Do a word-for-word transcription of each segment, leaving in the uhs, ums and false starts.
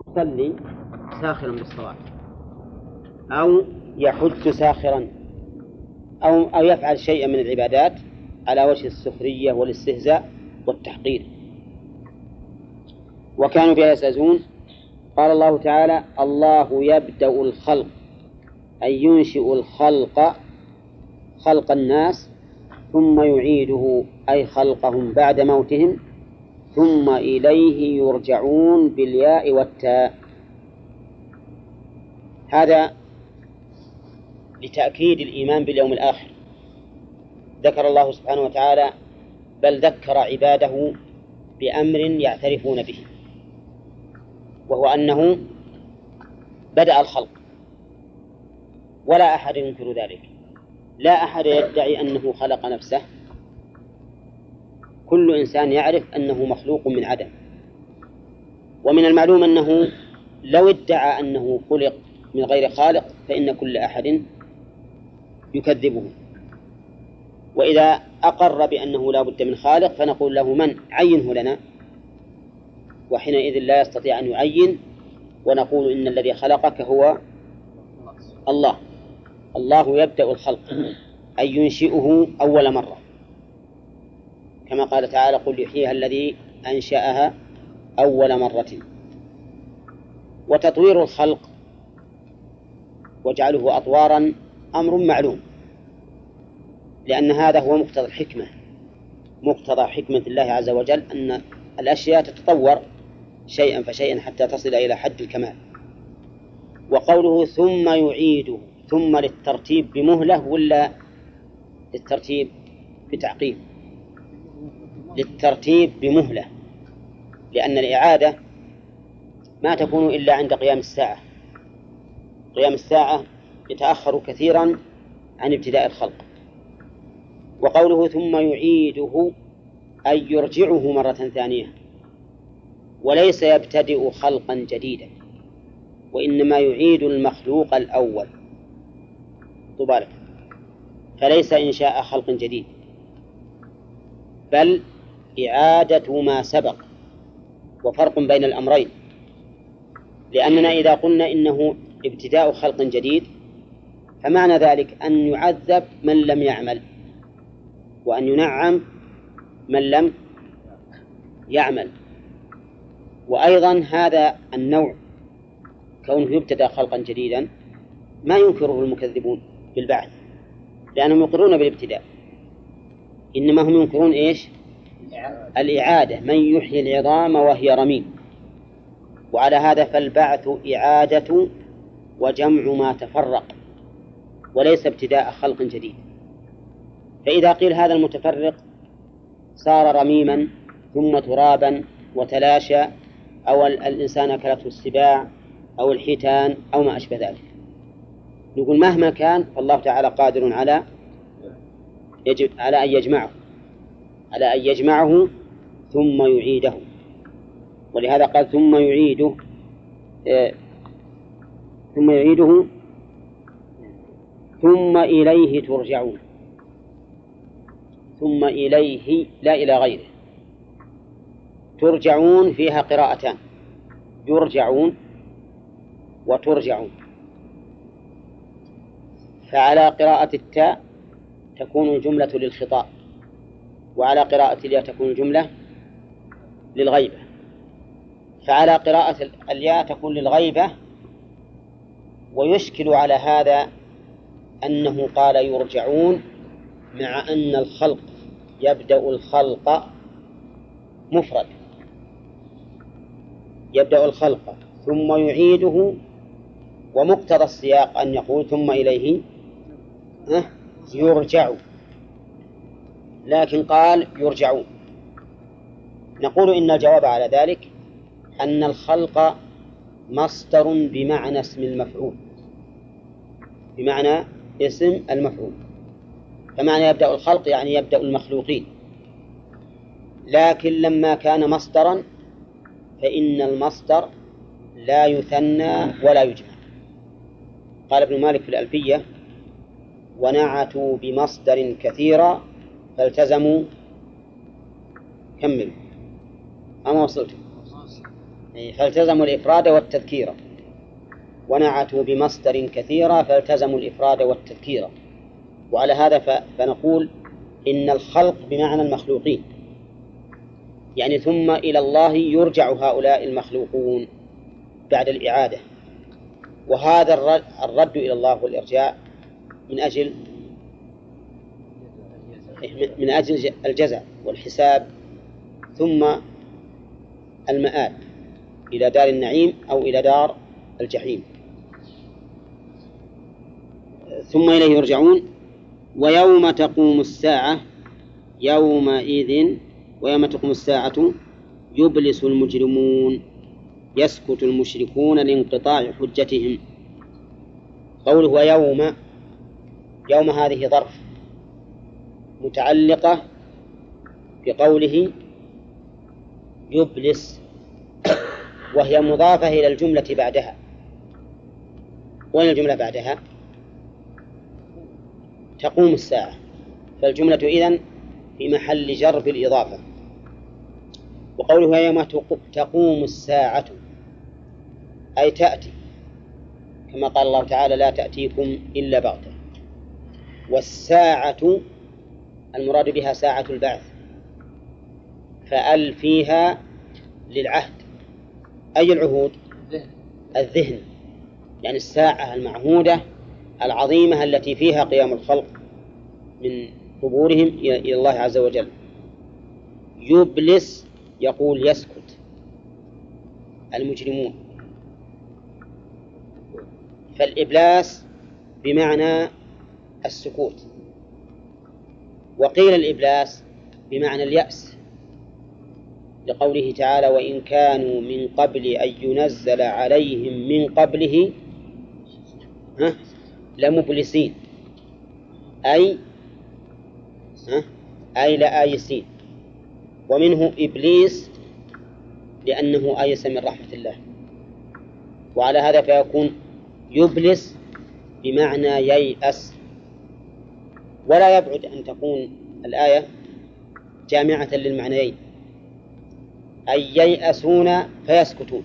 يصلي ساخرا بالصلاة أو يحج ساخرا أو أو يفعل شيئا من العبادات على وجه السخرية والاستهزاء والتحقير، وكانوا بها يستهزئون. قال الله تعالى: الله يبدأ الخلق، أي ينشئ الخلق خلق الناس ثم يعيده، أي خلقهم بعد موتهم، ثم إليه يرجعون بالياء والتاء. هذا لتأكيد الإيمان باليوم الآخر. ذكر الله سبحانه وتعالى بل ذكر عباده بأمر يعترفون به، وهو أنه بدأ الخلق، ولا أحد ينكر ذلك، لا أحد يدعي أنه خلق نفسه، كل إنسان يعرف أنه مخلوق من عدم. ومن المعلوم أنه لو ادعى أنه خلق من غير خالق فإن كل أحد يكذبه. وإذا أقر بأنه لا بد من خالق فنقول له: من عينه لنا؟ وحينئذ لا يستطيع أن يعين، ونقول إن الذي خلقك هو الله. الله يبدأ الخلق، أي ينشئه أول مرة، كما قال تعالى: قل يحييها الذي أنشأها أول مرة. وتطوير الخلق وجعله أطوارا أمر معلوم، لأن هذا هو مقتضى الحكمة، مقتضى حكمة الله عز وجل أن الأشياء تتطور شيئا فشيئا حتى تصل إلى حد الكمال. وقوله ثم يعيده، ثم للترتيب بمهلة ولا للترتيب بتعقيب؟ للترتيب بمهلة، لأن الإعادة ما تكون إلا عند قيام الساعة. قيام الساعة يتأخر كثيرا عن ابتداء الخلق. وقوله ثم يعيده أي يرجعه مرة ثانية، وليس يبتدئ خلقا جديدا، وإنما يعيد المخلوق الأول طبالك، فليس إنشاء خلق جديد، بل إعادة ما سبق. وفرق بين الأمرين، لأننا إذا قلنا إنه ابتداء خلق جديد فمعنى ذلك أن يعذب من لم يعمل، وأن ينعم من لم يعمل. وأيضا هذا النوع كونه يبتدأ خلقا جديدا ما ينكره المكذبون بالبعث، لأنهم يقرون بالابتداء، إنما هم ينكرون إيش؟ الإعادة، من يحيي العظام وهي رميم. وعلى هذا فالبعث إعادة وجمع ما تفرق، وليس ابتداء خلق جديد. فإذا قيل هذا المتفرق صار رميما ثم ترابا وتلاشى، أو الإنسان أكلته السباع أو الحيتان أو ما أشبه ذلك، نقول مهما كان فالله تعالى قادر على يجب على أن يجمعه على أن يجمعه ثم يعيده. ولهذا قال ثم يعيده آه ثم يعيده ثم إليه ترجعون. ثم إليه لا إلى غيره. ترجعون فيها قراءتان، يرجعون وترجعون. فعلى قراءة التاء تكون الجملة للخطاب، وعلى قراءة الياء تكون الجملة للغيبة. فعلى قراءة الياء تكون للغيبة. ويشكل على هذا أنه قال يرجعون مع أن الخلق يبدأ الخلق مفرد، يبدأ الخلق ثم يعيده، ومقتضى السياق أن يقول ثم إليه يرجع، لكن قال يرجعون. نقول إن الجواب على ذلك أن الخلق مصدر بمعنى اسم المفعول، بمعنى اسم المفعول، فمعنى يبدأ الخلق يعني يبدأ المخلوقين. لكن لما كان مصدرا فإن المصدر لا يثنى ولا يجمع. قال ابن مالك في الألفية: ونعتوا بمصدر كثيرا فالتزموا. كمل أما وصلت فالتزموا الإفراد والتذكير، ونعتوا بمصدر كثيرا فالتزموا الإفراد والتذكير. وعلى هذا فنقول إن الخلق بمعنى المخلوقين، يعني ثم إلى الله يرجع هؤلاء المخلوقون بعد الإعادة. وهذا الرد إلى الله والإرجاع من أجل من أجل الجزاء والحساب، ثم المآل إلى دار النعيم أو إلى دار الجحيم، ثم إليه يرجعون. ويوم تقوم الساعة يومئذ ويوم تقوم الساعة يبلس المجرمون يسكت المشركون لانقطاع حجتهم. قوله ويوم، يوم هذه ظرف متعلقة بقوله يبلس، وهي مضافة إلى الجملة بعدها. وين الجملة بعدها؟ تقوم الساعة، فالجملة إذن في محل جر بالإضافة. وقوله يوم تقوم الساعة أي تأتي، كما قال الله تعالى لا تأتيكم إلا بغتة. والساعة المراد بها ساعة البعث، فأل فيها للعهد. أي العهود؟ الذهن، يعني الساعة المعهودة العظيمة التي فيها قيام الخلق من قبورهم إلى الله عز وجل. يبلس يقول يسكت المجرمون، فالإبلاس بمعنى السكوت، وقيل الإبلاس بمعنى اليأس، لقوله تعالى وإن كانوا من قبل أن ينزل عليهم من قبله ها لمبلسين، أي ها أي لآيسين. ومنه إبليس لأنه آيس من رحمة الله. وعلى هذا فيكون يبلس بمعنى ييأس. ولا يبعد أن تكون الآية جامعة للمعنيين، أي ييأسون فيسكتون،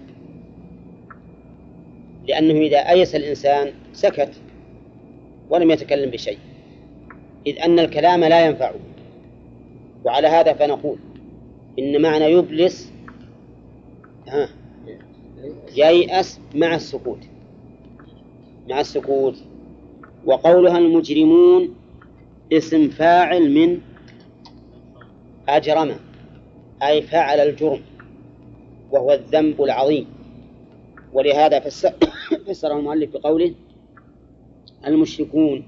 لأنه إذا أيس الإنسان سكت ولم يتكلم بشيء، إذ أن الكلام لا ينفعه. وعلى هذا فنقول إن معنى يبلس ها ييأس مع السكوت مع السكوت. وقولها المجرمون اسم فاعل من أجرم، أي فعل الجرم وهو الذنب العظيم. ولهذا فسره المؤلف بقوله المشركون،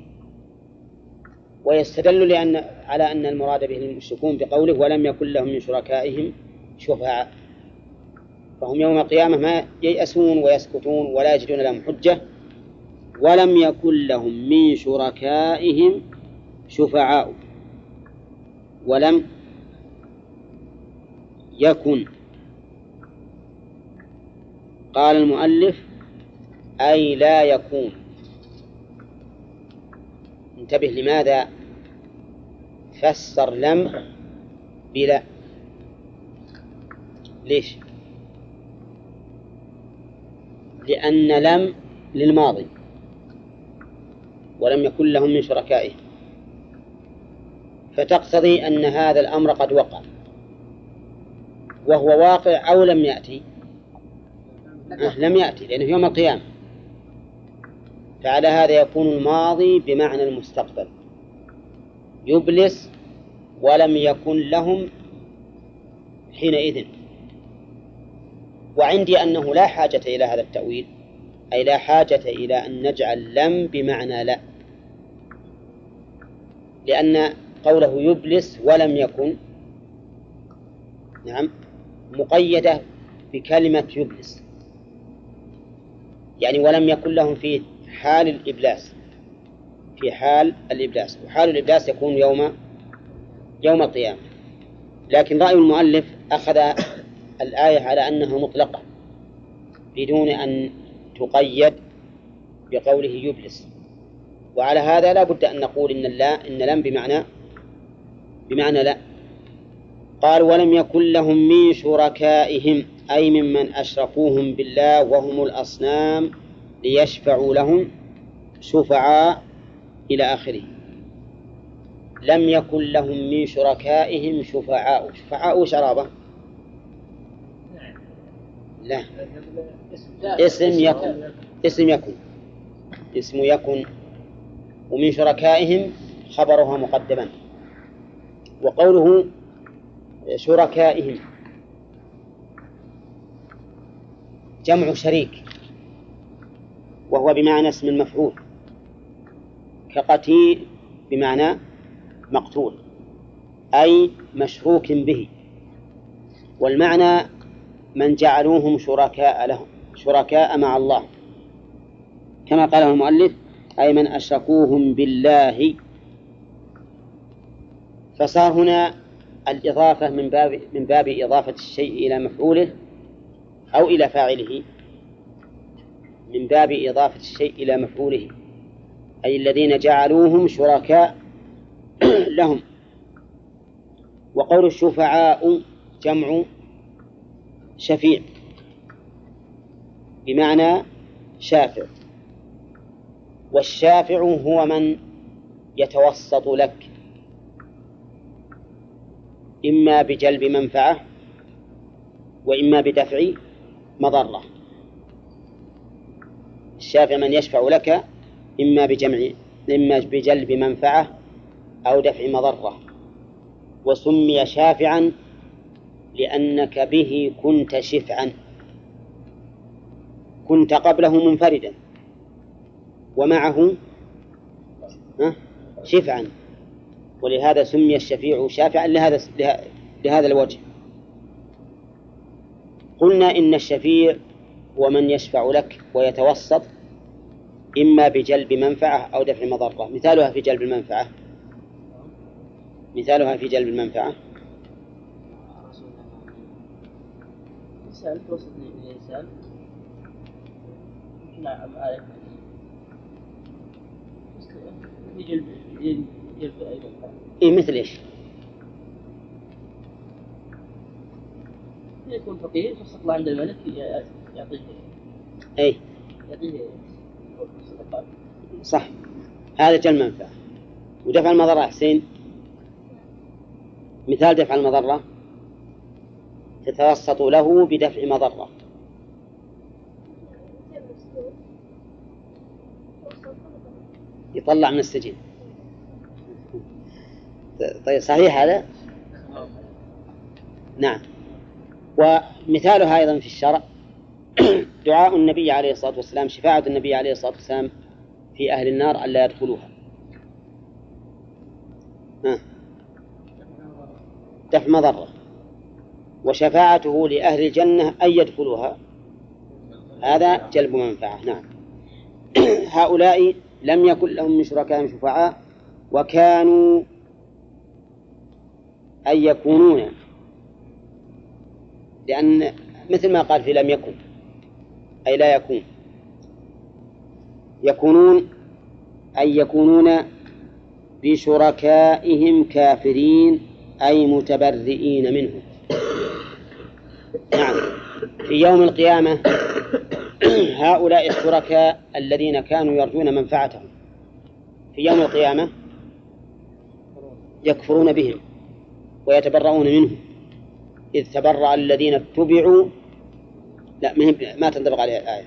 ويستدل لأن على أن المراد به المشركون بقوله ولم يكن لهم من شركائهم شفعاء، فهم يوم القيامة ما ييأسون ويسكتون ولا يجدون لهم حجة. ولم يكن لهم من شركائهم شفعاء، ولم يكن، قال المؤلف أي لا يكون. انتبه لماذا فسر لم بلا؟ ليش؟ لأن لم للماضي ولم يكن لهم من شركائهم، فتقتضي أن هذا الأمر قد وقع، وهو واقع أو لم يأتي؟ أه لم يأتي، لأنه يوم القيامة. فعلى هذا يكون الماضي بمعنى المستقبل، يبلس ولم يكن لهم حينئذ. وعندي أنه لا حاجة إلى هذا التأويل، أي لا حاجة إلى أن نجعل لم بمعنى لا، لأن قوله يبلس ولم يكن نعم مقيدة بكلمة يبلس، يعني ولم يكن لهم في حال الإبلاس، في حال الإبلاس، وحال الإبلاس يكون يوم يوم القيامة. لكن رأي المؤلف أخذ الآية على أنها مطلقة بدون أن تقيد بقوله يبلس، وعلى هذا لا بد أن نقول إن لا إن لم بمعنى بمعنى لا. قال ولم يكن لهم من شركائهم أي ممن أشركوهم بالله وهم الأصنام ليشفعوا لهم شفعاء إلى آخره. لم يكن لهم من شركائهم شفعاء. شفعاء شرابة لا اسم يكن اسم يكن اسم يكن ومن شركائهم خبرها مقدما. وقوله شركائهم جمع شريك وهو بمعنى اسم المفعول كقتيل بمعنى مقتول أي مشروك به. والمعنى من جعلوهم شركاء لهم شركاء مع الله كما قاله المؤلف أي من أشركوهم بالله. فصار هنا الإضافة من باب من باب إضافة الشيء إلى مفعوله أو إلى فاعله، من باب إضافة الشيء إلى مفعوله أي الذين جعلوهم شركاء لهم. وقول الشفعاء جمع شفيع بمعنى شافع، والشافع هو من يتوسط لك إما بجلب منفعة وإما بدفع مضرة. الشافع من يشفع لك إما بجمع إما بجلب منفعة أو دفع مضرة. وسمي شافعا لأنك به كنت شفعا، كنت قبله منفردا ومعه شفعا، ولهذا سمي الشفيع شافعا لهذا لهذا الوجه. قلنا إن الشفيع هو من يشفع لك ويتوسط إما بجلب منفعة أو دفع مضرة. مثالها في جلب المنفعة مثالها في جلب المنفعة إنسان توسطني من إنسان نعم عليك يجلب يجلب أيضا. إيه مثل إيش؟ يكون فقير فاستطلع عند الملك يعطيه أي يعطيه صح، هذا جلب منفعة. ودفع المضرة حسين مثال دفع المضرة تتوسط له بدفع مضرة. يطلع من السجن. طيب صحيح هذا؟ نعم. ومثالها أيضا في الشرع دعاء النبي عليه الصلاة والسلام، شفاعة النبي عليه الصلاة والسلام في أهل النار ألا يدخلوها. ها. دفع مضرة. وشفاعته لأهل الجنة أن يدخلوها هذا جلب منفعة. نعم. هؤلاء لم يكن لهم من شركائهم شفعاء وكانوا أن يكونون، لأن مثل ما قال في لم يكن أي لا يكون، يكونون أي يكونون بشركائهم كافرين أي متبرئين منهم. نعم. في يوم القيامة هؤلاء الشركاء الذين كانوا يرجون منفعتهم في يوم القيامة يكفرون بهم ويتبرؤون منهم، إذ تبرأ الذين اتبعوا لا ما تنطبق عليها الآية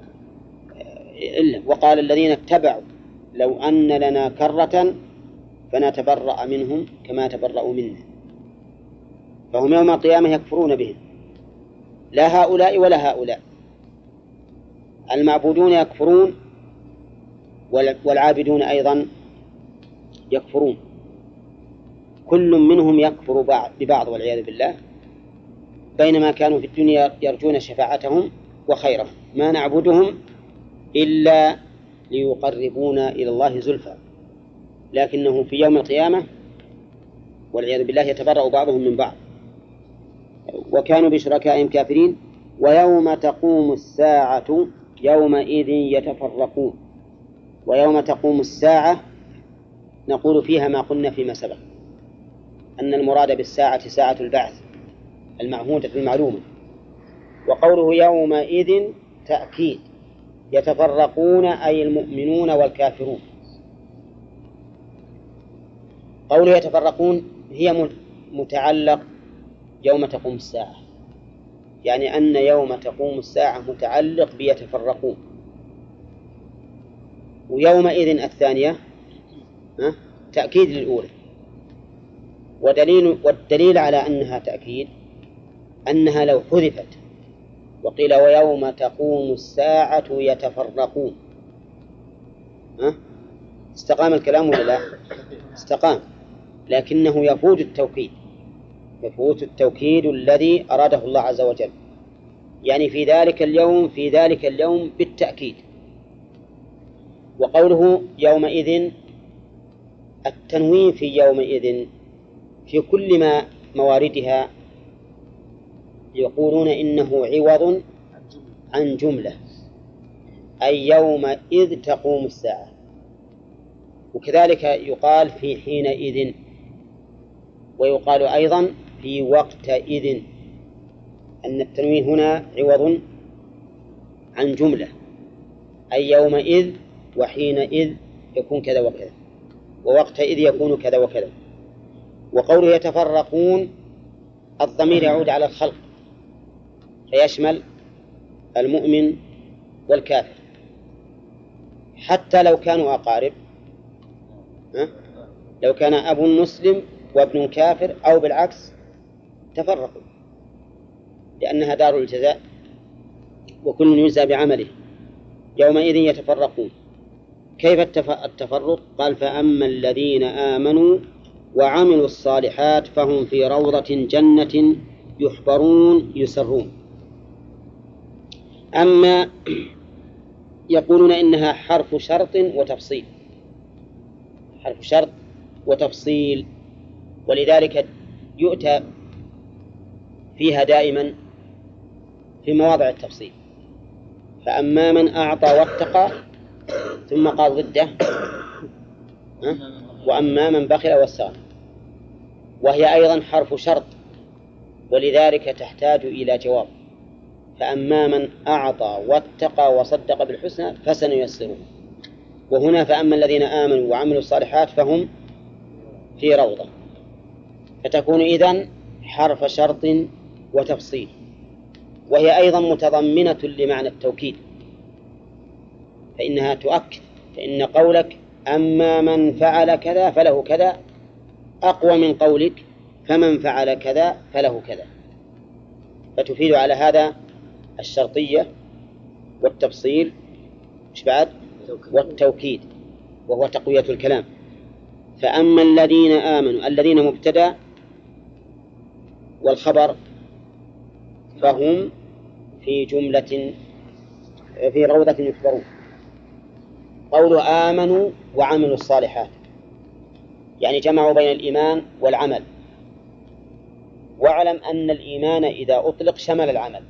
إلا وقال الذين اتبعوا لو أن لنا كرة فنتبرأ منهم كما تبرأوا منا. فهم يوم القيامة يكفرون بهم، لا هؤلاء ولا هؤلاء. المعبودون يكفرون والعابدون أيضا يكفرون، كل منهم يكفر ببعض والعياذ بالله، بينما كانوا في الدنيا يرجون شفاعتهم وخيرهم. ما نعبدهم إلا ليقربونا إلى الله زلفى، لكنه في يوم القيامة والعياذ بالله يتبرأ بعضهم من بعض. وكانوا بشركائهم كافرين. ويوم تقوم الساعة يومئذ يتفرقون. ويوم تقوم الساعة نقول فيها ما قلنا فيما سبق، أن المراد بالساعة ساعة البعث المعهودة المعلومة. وقوله يومئذ تأكيد، يتفرقون أي المؤمنون والكافرون. قوله يتفرقون هي متعلق يوم تقوم الساعة، يعني أن يوم تقوم الساعة متعلق بيتفرقون. ويومئذ الثانية تأكيد للأولى. ودليل والدليل على أنها تأكيد أنها لو حذفت وقيل ويوم تقوم الساعة يتفرقون استقام الكلام ولا لا؟ استقام، لكنه يفوت التوكيد، يفوت التوكيد الذي أراده الله عز وجل، يعني في ذلك اليوم في ذلك اليوم بالتأكيد. وقوله يومئذ التنوين في يومئذ في كل ما مواردها يقولون إنه عوض عن جملة، أي يومئذ تقوم الساعة. وكذلك يقال في حينئذ، ويقال أيضا في وقتئذ، أن التنوين هنا عوض عن جملة، أي يومئذ وحينئذ يكون كذا وكذا، ووقتئذ يكون كذا وكذا. وقوله يتفرقون الضمير يعود على الخلق فيشمل المؤمن والكافر، حتى لو كانوا أقارب، لو كان أب مسلم وابن كافر أو بالعكس تفرقوا، لأنها دار الجزاء وكل يجزى بعمله. يومئذ يتفرقون. كيف التفرق؟ قال فأما الذين آمنوا وعملوا الصالحات فهم في روضة جنة يحبرون يسرون. أما يقولون إنها حرف شرط وتفصيل، حرف شرط وتفصيل، ولذلك يؤتى فيها دائما في مواضع التفصيل. فأما من أعطى واتقى، ثم قال ضده وأما من بخل واستغنى، وهي أيضا حرف شرط، ولذلك تحتاج إلى جواب. فأما من أعطى واتقى وصدق بالحسنى فسنيسره. وهنا فأما الذين آمنوا وعملوا الصالحات فهم في روضة، فتكون إذن حرف شرط وتفصيل، وهي أيضا متضمنة لمعنى التوكيد، فإنها تؤكد. فإن قولك أما من فعل كذا فله كذا أقوى من قولك فمن فعل كذا فله كذا، فتفيد على هذا الشرطية والتفصيل مش بعد والتوكيد، وهو تقوية الكلام. فأما الذين آمنوا، الذين مبتدأ والخبر، فهم في جملة في روضة يحبرون. قولوا آمنوا وعملوا الصالحات يعني جمعوا بين الإيمان والعمل. واعلم أن الإيمان إذا أطلق شمل العمل،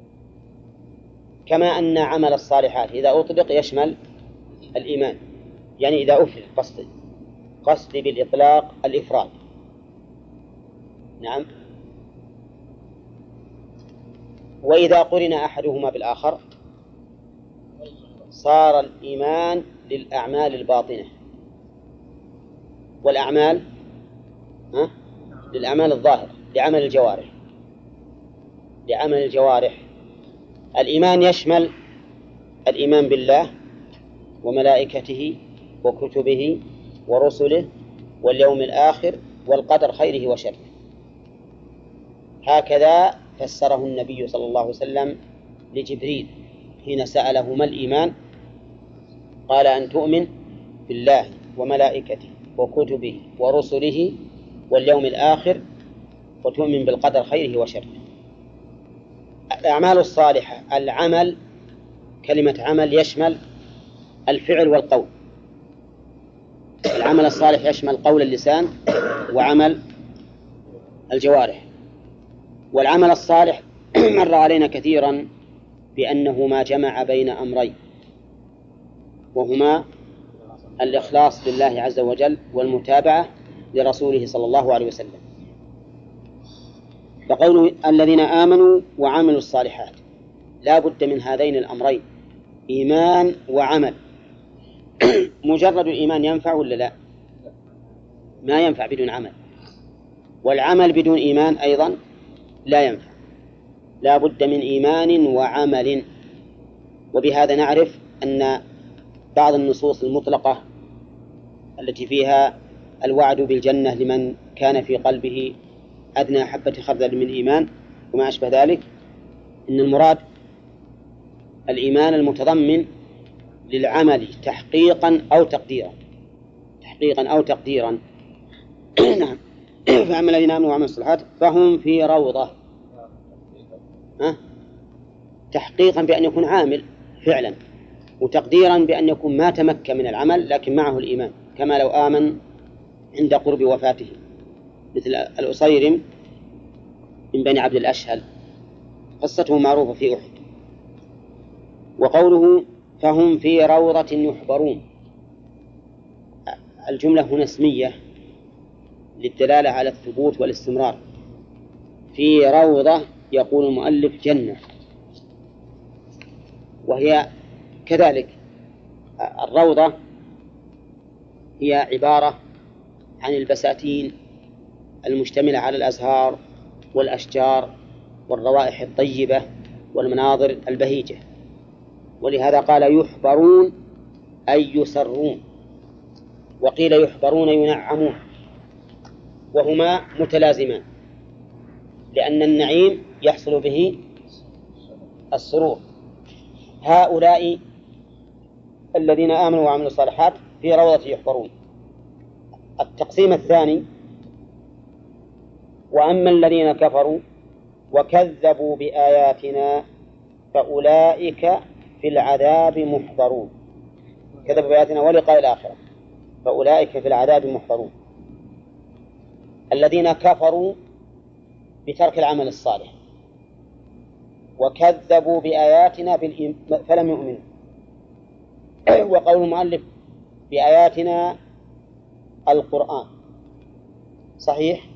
كما أن عمل الصالحات إذا أطلق يشمل الإيمان، يعني إذا أفرد قصدي قصدي بالإطلاق الإفراد. نعم. وإذا قرن أحدهما بالآخر صار الإيمان للأعمال الباطنة، والأعمال ها؟ للأعمال الظاهرة، لعمل الجوارح، لعمل الجوارح. الإيمان يشمل الإيمان بالله وملائكته وكتبه ورسله واليوم الآخر والقدر خيره وشره. هكذا فسره النبي صلى الله عليه وسلم لجبريل حين سأله ما الإيمان؟ قال أن تؤمن بالله وملائكته وكتبه ورسله واليوم الآخر وتؤمن بالقدر خيره وشره. الأعمال الصالحة، العمل، كلمة عمل يشمل الفعل والقول. العمل الصالح يشمل قول اللسان وعمل الجوارح. والعمل الصالح مر علينا كثيرا بأنه ما جمع بين أمرين، وهما الإخلاص لله عز وجل والمتابعة لرسوله صلى الله عليه وسلم. فقوله الذين آمنوا وعملوا الصالحات لا بد من هذين الأمرين، إيمان وعمل. مجرد الإيمان ينفع ولا لا؟ ما ينفع بدون عمل، والعمل بدون إيمان أيضا لا ينفع، لا بد من إيمان وعمل. وبهذا نعرف أن بعض النصوص المطلقة التي فيها الوعد بالجنة لمن كان في قلبه أدنى حبة خردل من إيمان وما أشبه ذلك، إن المراد الإيمان المتضمن للعمل تحقيقا أو تقديرا، تحقيقا أو تقديرا. نعم. فأما الذين آمنوا وعملوا الصالحات فهم في روضة، ها؟ تحقيقا بأن يكون عامل فعلا، وتقديرا بأن يكون ما تمكن من العمل لكن معه الإيمان، كما لو آمن عند قرب وفاته، مثل الأصيرم من بني عبد الأشهل، قصته معروفة في أحد. وقوله فهم في روضة يحبرون، الجملة هنا اسمية للدلالة على الثبوت والاستمرار. في روضة يقول المؤلف جنة، وهي كذلك الروضة هي عبارة عن البساتين المشتملة على الأزهار والأشجار والروائح الطيبة والمناظر البهيجة، ولهذا قال يحبرون أي يسرون، وقيل يحبرون ينعمون، وهما متلازمان، لأن النعيم يحصل به السرور. هؤلاء الذين آمنوا وعملوا الصالحات في روضة يحبرون. التقسيم الثاني وأما الذين كفروا وكذبوا بآياتنا فأولئك في العذاب محضرون، كذبوا بآياتنا ولقاء الآخرة فأولئك في العذاب محضرون. الذين كفروا بترك العمل الصالح وكذبوا بآياتنا فلم يؤمنوا. وقول المؤلف بآياتنا القرآن صحيح؟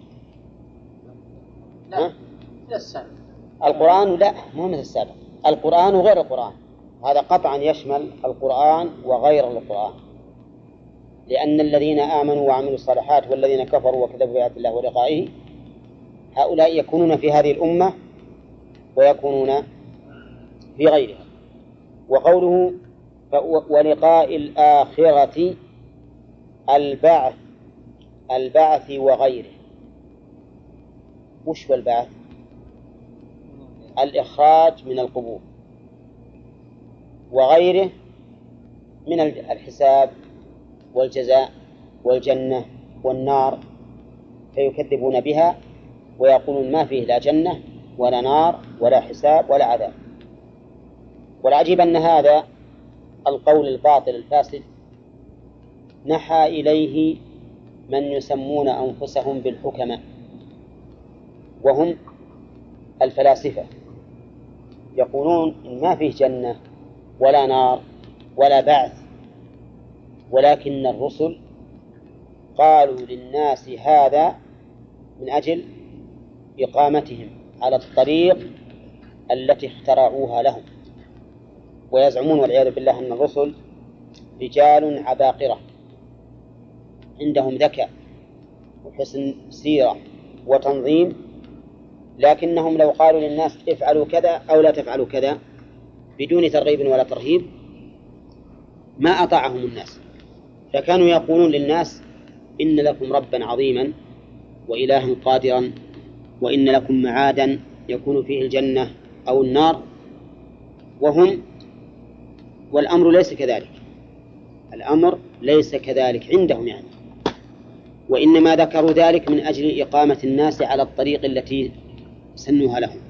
لا السابق. القرآن لا مو مثل السابق، القرآن وغير القرآن، هذا قطعا يشمل القرآن وغير القرآن، لأن الذين آمنوا وعملوا الصالحات والذين كفروا وكذبوا بآيات الله ولقائه هؤلاء يكونون في هذه الأمة ويكونون في غيرها. وقوله ولقاء الآخرة البعث، البعث وغيره. وش هو البعث؟ الإخراج من القبور، وغيره من الحساب والجزاء والجنة والنار، فيكذبون بها ويقولون ما فيه لا جنة ولا نار ولا حساب ولا عذاب. والعجيب أن هذا القول الباطل الفاسد نحى إليه من يسمون أنفسهم بالحكماء، وهم الفلاسفة، يقولون إن ما فيه جنة ولا نار ولا بعث، ولكن الرسل قالوا للناس هذا من أجل إقامتهم على الطريق التي اخترعوها لهم. ويزعمون والعياذ بالله أن الرسل رجال عباقرة عندهم ذكاء وحسن سيرة وتنظيم، لكنهم لو قالوا للناس افعلوا كذا أو لا تفعلوا كذا بدون ترغيب ولا ترهيب ما أطاعهم الناس، فكانوا يقولون للناس إن لكم ربا عظيما وإلها قادرا وإن لكم معادا يكون فيه الجنة أو النار، وهم والأمر ليس كذلك، الأمر ليس كذلك عندهم يعني، وإنما ذكروا ذلك من أجل إقامة الناس على الطريق التي سنوها لهم.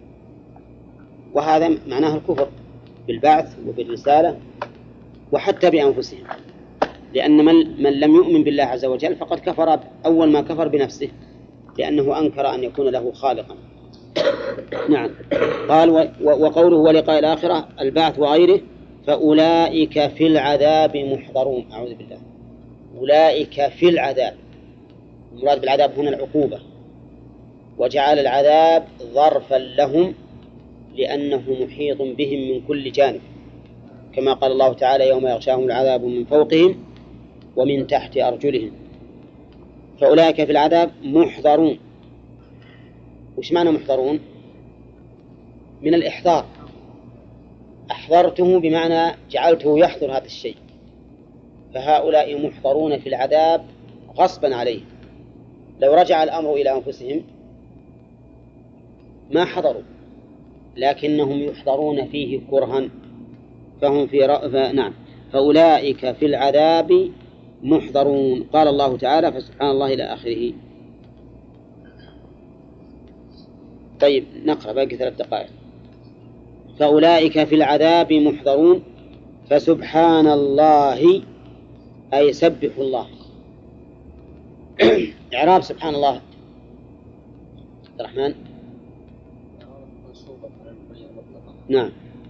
وهذا معناه الكفر بالبعث وبالرسالة وحتى بأنفسهم، لأن من, من لم يؤمن بالله عز وجل فقد كفر أول ما كفر بنفسه، لأنه أنكر أن يكون له خالقا. نعم. قال وقوله ولقاء الآخرة البعث وغيره فأولئك في العذاب محضرون. أعوذ بالله. أولئك في العذاب، المراد بالعذاب هنا العقوبة، وجعل العذاب ظرفا لهم لأنه محيط بهم من كل جانب، كما قال الله تعالى يوم يغشاهم العذاب من فوقهم ومن تحت أرجلهم. فأولئك في العذاب محضرون. وش معنى محضرون؟ من الإحضار، أحضرته بمعنى جعلته يحضر هذا الشيء، فهؤلاء محضرون في العذاب غصبا عليه. لو رجع الأمر إلى أنفسهم ما حضروا، لكنهم يحضرون فيه كرها، فهم في رأ... ف... نعم فأولئك في العذاب محضرون. قال الله تعالى فسبحان الله إلى آخره. طيب نقرأ باقي ثلاث دقائق. فأولئك في العذاب محضرون فسبحان الله أي سبحوا الله. إعراب سبحان الله عبد الرحمن. نعم.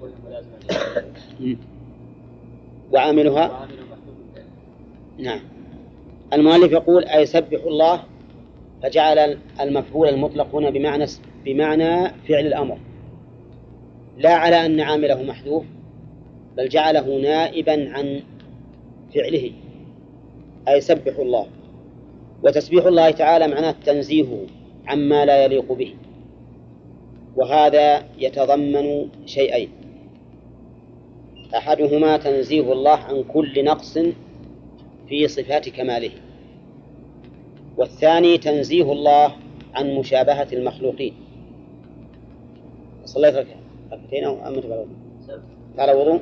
وعاملها نعم. المؤلف يقول أي سبحوا الله، فجعل المفعول المطلق هنا بمعنى بمعنى فعل الأمر، لا على أن عامله محذوف، بل جعله نائبا عن فعله، أي سبحوا الله. وتسبيح الله تعالى معناه تنزيهه عما لا يليق به، وهذا يتضمن شيئين: أحدهما تنزيه الله عن كل نقص في صفات كماله، والثاني تنزيه الله عن مشابهة المخلوقين. صليت ركعتين أو أمت بالوضوء على وضوء؟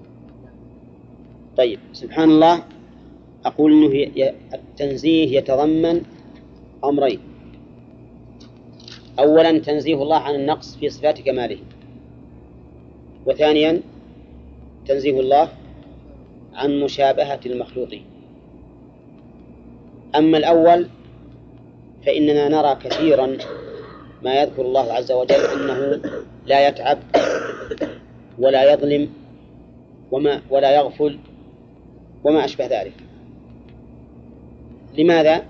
طيب سبحان الله أقول أنه التنزيه يتضمن أمرين: أولا تنزيه الله عن النقص في صفات كماله، وثانيا تنزيه الله عن مشابهة المخلوقين. أما الأول فإننا نرى كثيرا ما يذكر الله عز وجل أنه لا يتعب ولا يظلم وما ولا يغفل وما أشبه ذلك. لماذا؟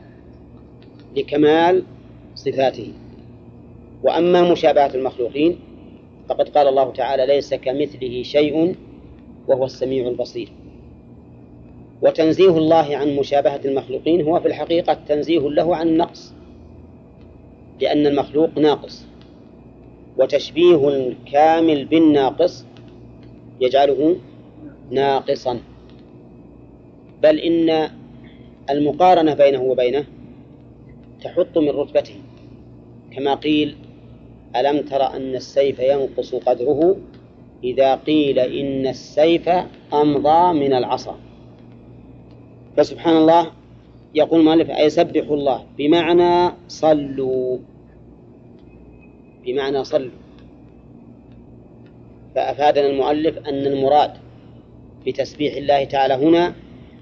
لكمال صفاته. وأما مشابهة المخلوقين فقد قال الله تعالى ليس كمثله شيء وهو السميع البصير. وتنزيه الله عن مشابهة المخلوقين هو في الحقيقة تنزيه له عن النقص، لأن المخلوق ناقص، وتشبيه الكامل بالناقص يجعله ناقصا، بل إن المقارنة بينه وبينه تحط من رتبته، كما قيل ألم تر أن السيف ينقص قدره إذا قيل إن السيف أمضى من العصا. فسبحان الله يقول المؤلف أي سبحوا الله بمعنى صلوا، بمعنى صلوا. فأفادنا المؤلف أن المراد بتسبيح الله تعالى هنا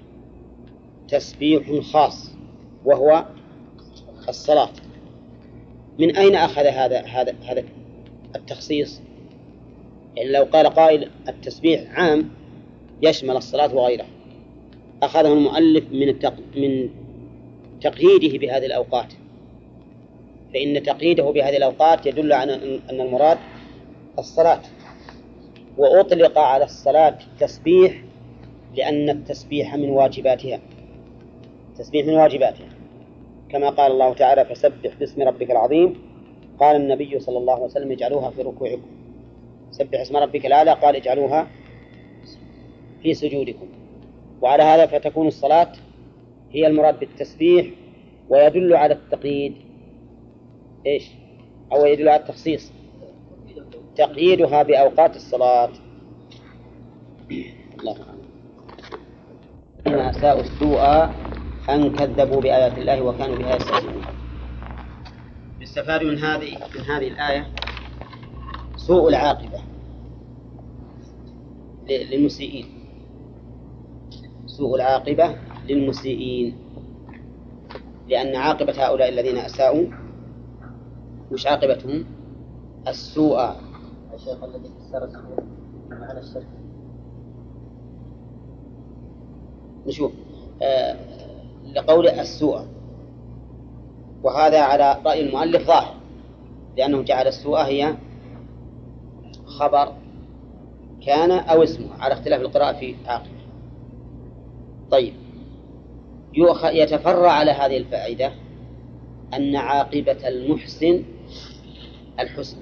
تسبيح خاص وهو الصلاة. من أين أخذ هذا هذا هذا التخصيص؟ يعني لو قال قائل التسبيح عام يشمل الصلاة وغيرها، أخذه المؤلف من التق... من تقييده بهذه الأوقات، فإن تقييده بهذه الأوقات يدل على أن المراد الصلاة، وأطلق على الصلاة التسبيح لأن التسبيح من واجباتها، التسبيح من واجباتها، كما قال الله تعالى فسبح باسم ربك العظيم. قال النبي صلى الله عليه وسلم اجعلوها في ركوعكم. سبح اسم ربك الأعلى قال اجعلوها في سجودكم. وعلى هذا فتكون الصلاة هي المراد بالتسبيح، ويدل على التقييد إيش؟ أو يدل على التخصيص تقييدها بأوقات الصلاة. الله أعلم. أساءوا السوء أن كذبوا بآيات الله وكانوا بها يستهزئون. يستفاد من هذه من هذه الآية سوء العاقبة للمسيئين، سوء العاقبة للمسيئين، لأن عاقبة هؤلاء الذين أساءوا مش عاقبتهم السوء. الشيخ الذي فسر السوء معنى الشرك. نشوف آه لقول السوء وهذا على رأي المؤلف ظاهر، لأنه جعل السوء هي خبر كان أو اسمه على اختلاف القراءة في عاقبة. طيب، يتفرع على هذه الفائدة أن عاقبة المحسن الحسن،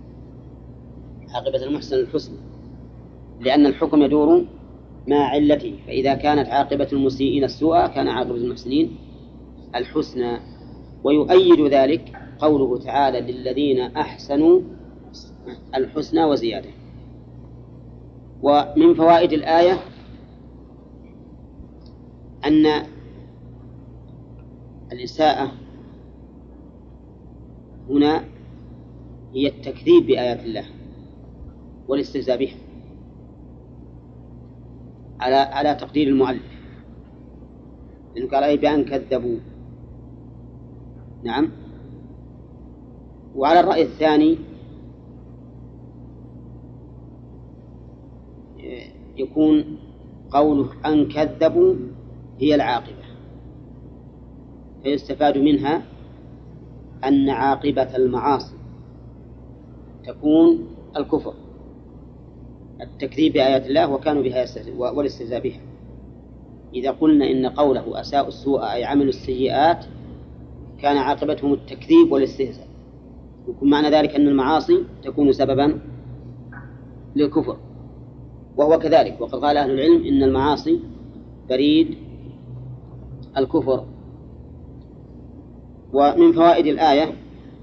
عاقبة المحسن الحسن، لأن الحكم يدور مع علته، فإذا كانت عاقبة المسيئين السوء كان عاقبة المحسنين الحسنى. ويؤيد ذلك قوله تعالى للذين أحسنوا الحسنى وزيادة. ومن فوائد الآية أن الإساءة هنا هي التكذيب بآيات الله والاستهزاء بها على على تقدير المؤلف، لأنه قال أي بأن كذبوا. نعم. وعلى الرأي الثاني يكون قوله أن كذبوا هي العاقبة، فيستفاد منها أن عاقبة المعاصي تكون الكفر، التكذيب بآيات الله وكانوا بها يستهزئون والاستهزاء بها. إذا قلنا إن قوله أساءوا السوء أي عملوا السيئات كان عاقبتهم التكذيب والاستهزاء، يكون معنى ذلك أن المعاصي تكون سببا للكفر، وهو كذلك. وقد قال أهل العلم إن المعاصي بريد الكفر. ومن فوائد الآية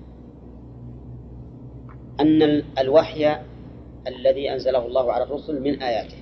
أن الوحي الذي أنزله الله على الرسل من آياته،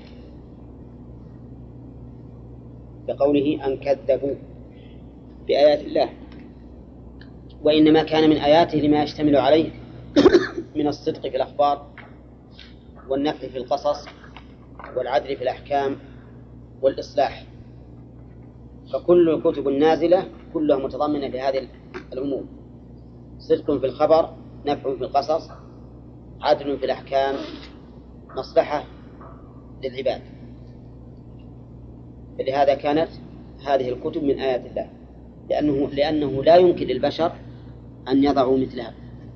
بقوله أن كذبوا بآيات الله، وإنما كان من آياته لما يشتمل عليه من الصدق في الأخبار والنفع في القصص والعدل في الأحكام والإصلاح، فكل الكتب النازلة كلها متضمنة لهذه الأمور: صدق في الخبر، نفع في القصص، عدل في الأحكام، مصلحة للعباد. فلهذا كانت هذه الكتب من آيات الله، لأنه, لأنه لا يمكن للبشر أن يضعوا مثلها.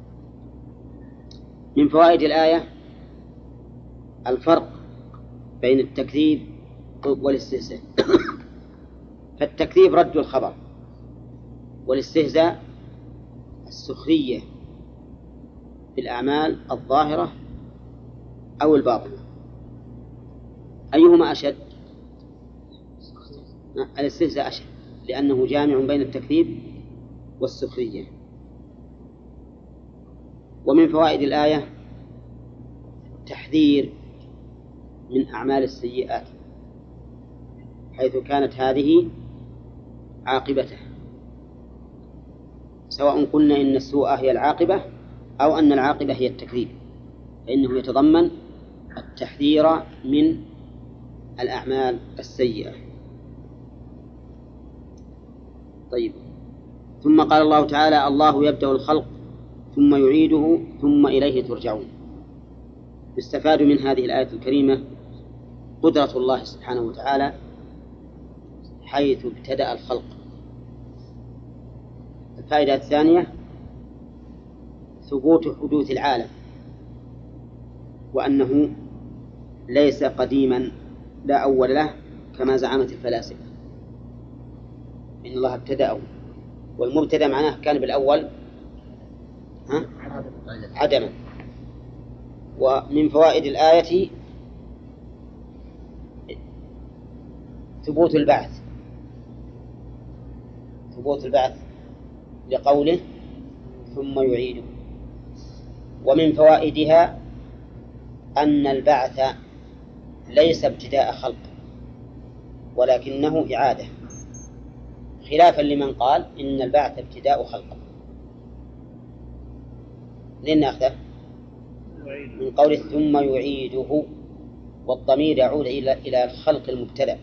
من فوائد الآية الفرق بين التكذيب والاستهزاء. فالتكذيب رد الخبر، والاستهزاء السخرية بالأعمال الظاهرة أو الباطنة. أيهما أشد؟ الاستهزاء أشد، لأنه جامع بين التكذيب والسخرية. ومن فوائد الآية تحذير من أعمال السيئات، حيث كانت هذه عاقبته، سواء قلنا إن السوء هي العاقبة أو أن العاقبة هي التكذيب، فإنه يتضمن التحذير من الأعمال السيئة. طيب، ثم قال الله تعالى: الله يبدأ الخلق ثم يعيده ثم إليه ترجعون. يستفاد من هذه الآية الكريمة قدرة الله سبحانه وتعالى حيث ابتدأ الخلق. الفائدة الثانية ثبوت حدوث العالم، وأنه ليس قديما لا أول له كما زعمت الفلاسفة، إن الله ابتدأه، والمبتدأ معناه كان بالأول ها؟ عدما. ومن فوائد الآية ثبوت البعث، ثبوت البعث لقوله ثم يعيده. ومن فوائدها أن البعث ليس ابتداء خلق ولكنه إعادة، خلافا لمن قال إن البعث ابتداء خلق. لن نأخذه من قوله ثم يعيده، والضمير يعود إلى إلى الخلق المبتدأ.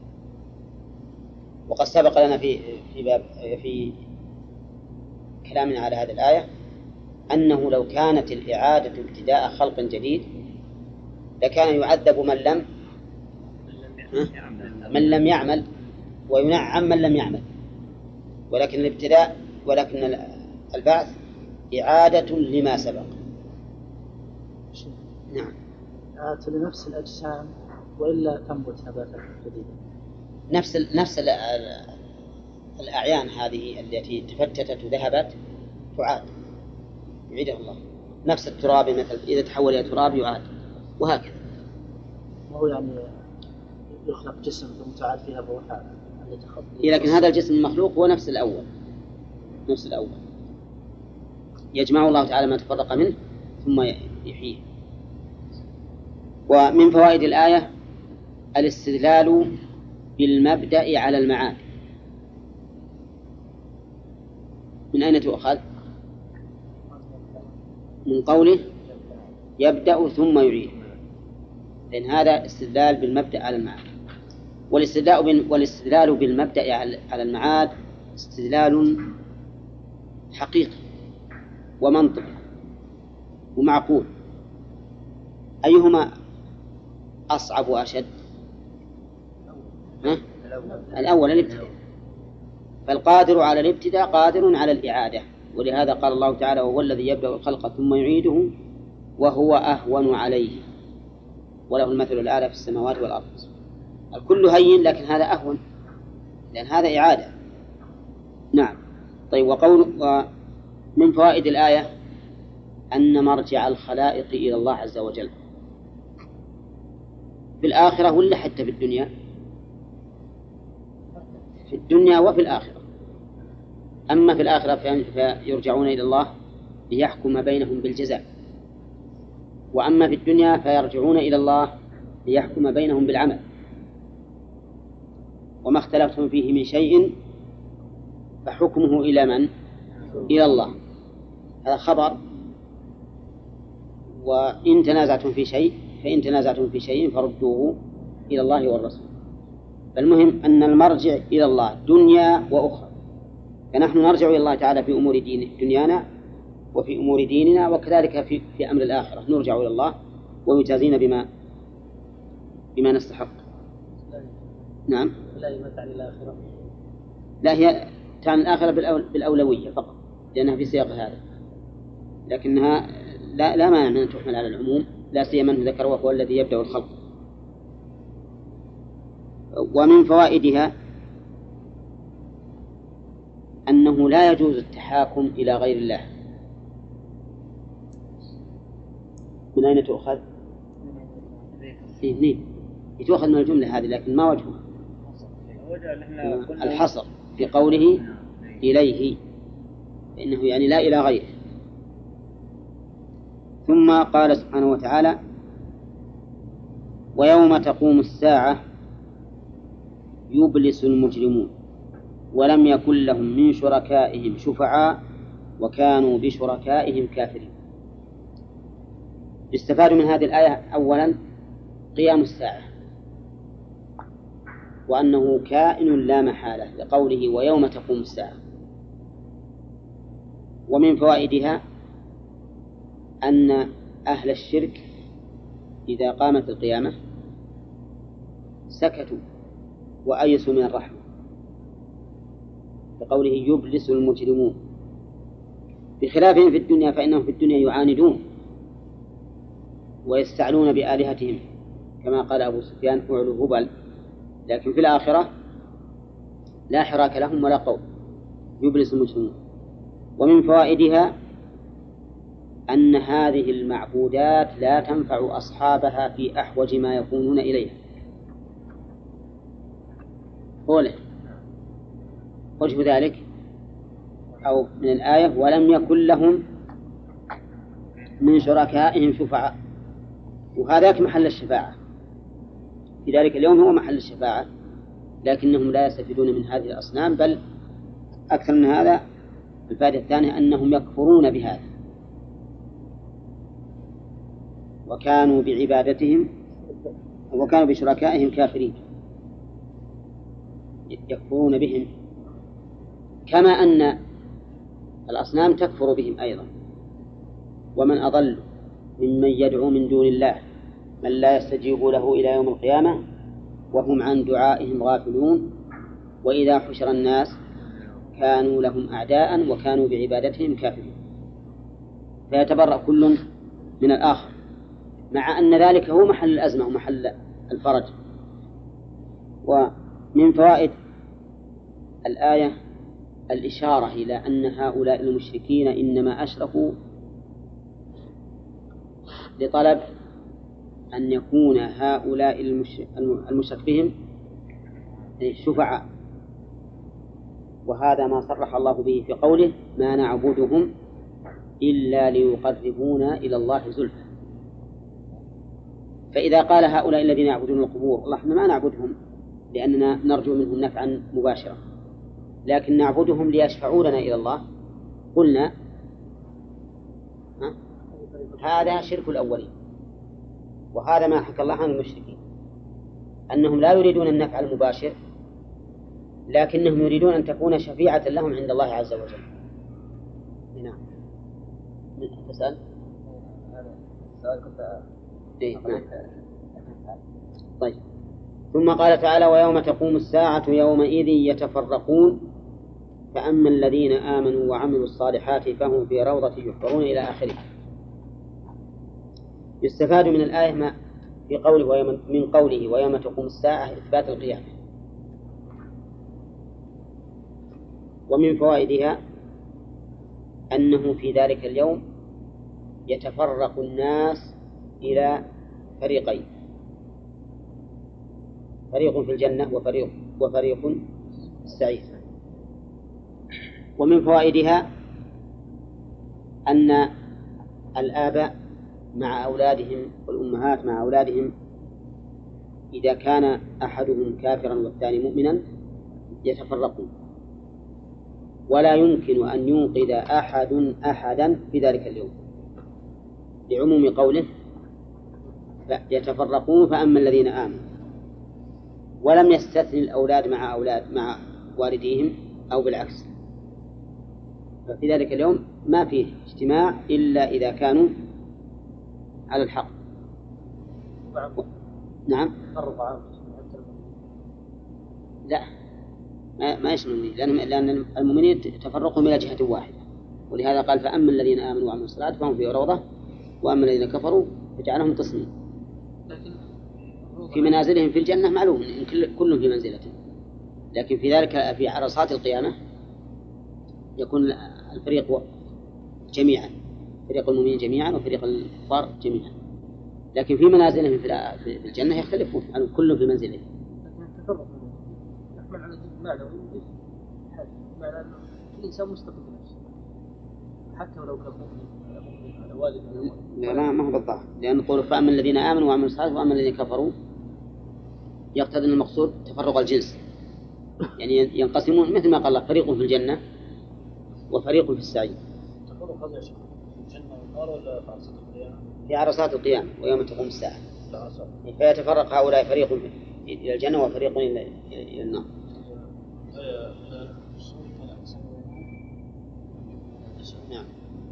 وقد سبق لنا في في باب في كلامنا على هذه الآية أنه لو كانت الإعادة ابتداء خلق جديد لكان يعذب من لم من لم يعمل وينعم من لم يعمل، ولكن الابتداء ولكن البعث إعادة لما سبق. نعم. إعادة لنفس الأجسام وإلا تنبت نباتا جديدا. نفس ال نفس ال الأعيان هذه التي تفتتت وذهبت تعاد، يعيدها الله. نفس التراب مثل إذا تحول إلى تراب يعاد، وهكذا. وهو يعني يخلق جسم ثم تعاد فيها الروح التي تخطط. لكن هذا الجسم المخلوق هو نفس الأول، نفس الأول يجمع الله تعالى ما تفرق منه ثم يحييه. ومن فوائد الآية الاستدلال بالمبدأ على المعاد. من أين تؤخذ؟ من قوله يبدأ ثم يعيد، لأن هذا استدلال بالمبدأ على المعاد. والاستدلال والاستدلال بالمبدأ على المعاد استدلال حقيقي ومنطقي ومعقول. أيهما أصعب وأشد؟ ها؟ الأول الابتداء، فالقادر على الابتداء قادر على الإعادة، ولهذا قال الله تعالى وهو الذي يبدأ الخلق ثم يعيده وهو أهون عليه وله المثل الأعلى في السماوات والأرض. الكل هين لكن هذا أهون لأن هذا إعادة. نعم. طيب. وقول ومن فوائد الآية أن مرجع الخلائق إلى الله عز وجل في الآخرة ولا حتى في الدنيا؟ في الدنيا وفي الآخرة. أما في الآخرة فيرجعون إلى الله ليحكم بينهم بالجزاء، وأما في الدنيا فيرجعون إلى الله ليحكم بينهم بالعمل. وما اختلفتم فيه من شيء فحكمه إلى من؟ إلى الله. هذا خبر. وإن تنازعتم في شيء فإن تنازعتم في شيء فردوه إلى الله والرسول. فالمهم أن المرجع إلى الله دنيا وأخرى، فنحن نرجع إلى الله تعالى في أمور دين دنيانا وفي أمور ديننا، وكذلك في, في أمر الآخرة نرجع إلى الله ويجازينا بما بما نستحق. نعم. لا تعني الآخرة. لا، هي تعني الآخرة بالأولوية فقط لأنها في سياق هذا، لكنها لا لا مانع من أن تحمل على العموم، لا سيما أنه ذكر وهو الذي يبدأ الخلق. ومن فوائدها أنه لا يجوز التحاكم إلى غير الله. من أين تؤخذ؟ إيه تؤخذ من الجملة هذه، لكن ما وجهها؟ الحصر في قوله إليه، إنه يعني لا إلى غيره. ثم قال سبحانه وتعالى ويوم تقوم الساعة يبلس المجرمون ولم يكن لهم من شركائهم شفعاء وكانوا بشركائهم كافرين. يستفاد من هذه الآية أولا قيام الساعة، وأنه كائن لا محالة لقوله ويوم تقوم الساعة. ومن فوائدها أن أهل الشرك إذا قامت القيامة سكتوا وأيسوا من الرحمة لقوله يبلس المجرمون، بخلافهم في الدنيا فإنهم في الدنيا يعاندون ويستعلون بآلهتهم كما قال أبو سفيان أعلوا هبل، لكن في الآخرة لا حراك لهم ولا قول، يبلس المجرمون. ومن فوائدها أن هذه المعبودات لا تنفع أصحابها في أحوج ما يكونون إليها. قوله وجه ذلك أو من الآية ولم يكن لهم من شركائهم شفعاء، وهذاك محل الشفاعة في ذلك اليوم هو محل الشفاعة، لكنهم لا يستفيدون من هذه الأصنام، بل أكثر من هذا الفائدة الثانية أنهم يكفرون بهذا وكانوا بعبادتهم وكانوا بشركائهم كافرين، يكفرون بهم كما أن الأصنام تكفر بهم أيضا. ومن أضل ممن يدعو من دون الله من لا يستجيب له إلى يوم القيامة وهم عن دعائهم غافلون وإذا حشر الناس كانوا لهم أعداء وكانوا بعبادتهم كافرين، فيتبرأ كل من الآخر، مع أن ذلك هو محل الأزمة ومحل الفرج. ومن فوائد الآية الإشارة إلى أن هؤلاء المشركين إنما أشركوا لطلب أن يكون هؤلاء المشرك بهم شفعاء، وهذا ما صرح الله به في قوله ما نعبدهم إلا ليقربونا إلى الله زلفى. فإذا قال هؤلاء الذين يعبدون القبور الله احنا ما نعبدهم لأننا نرجو منهم نفعا مباشرا، لكن نعبدهم ليشفعوا لنا إلى الله، قلنا ها؟ هذا شرك الأولين، وهذا ما حكى الله عن المشركين أنهم لا يريدون النفع المباشر، لكنهم يريدون أن تكون شفيعة لهم عند الله عز وجل. نعم. تسأل؟ السؤال كنت إيه؟ نعم. طيب. ثم قال تعالى ويوم تقوم الساعة يومئذ يتفرقون فأما الذين آمنوا وعملوا الصالحات فهم في روضة يحبرون إلى آخره. يستفاد من الآية ما في قوله ويوم من قوله ويوم تقوم الساعة إثبات القيامة. ومن فوائدها أنه في ذلك اليوم يتفرق الناس إلى فريقين، فريق في الجنة وفريق وفريق في السعير. ومن فوائدها أن الآباء مع أولادهم والأمهات مع أولادهم إذا كان أحدهم كافرا والثاني مؤمنا يتفرقون، ولا يمكن أن ينقذ أحد أحدا في ذلك اليوم لعموم قوله يتفرقون فأما الذين آمنوا، ولم يستثني الأولاد مع أولاد مع والديهم أو بالعكس. ففي ذلك اليوم ما فيه اجتماع إلا إذا كانوا على الحق. نعم. لا ما ما يشمل، لأن لأن المؤمنين تفرقهم إلى جهة واحدة، ولهذا قال فأما الذين آمنوا وعملوا الصلاة فهم في روضة وأما الذين كفروا فجعلهم قسمين في منازلهم في الجنة معلوم إن كل في منزلته، لكن في ذلك في عرصات القيامة يكون الفريق جميعا، فريق المؤمنين جميعا وفريق الكفار جميعا، لكن في منازلهم في الجنة يختلفون عن كل في منزله. التفرق يحمل على جزء معنوي معنى أن الإنسان مستقل بنفسه حتى ولو كان مؤمن على والد. لا ما هو بالضبط، لأن قول فأما الذين آمنوا وعملوا الصالحات وأما الذين كفروا يقتضي المقصود تفرق الجنس، يعني ينقسمون مثل ما قال الله فريق في الجنة وفريق في السعير. تفرق هذا شيء في الجنة والنار ولا في عرصات القيامة؟ في عرصات القيامة ويوم تقوم الساعة فيتفرق هؤلاء فريق إلى الجنة وفريق إلى النار. نعم.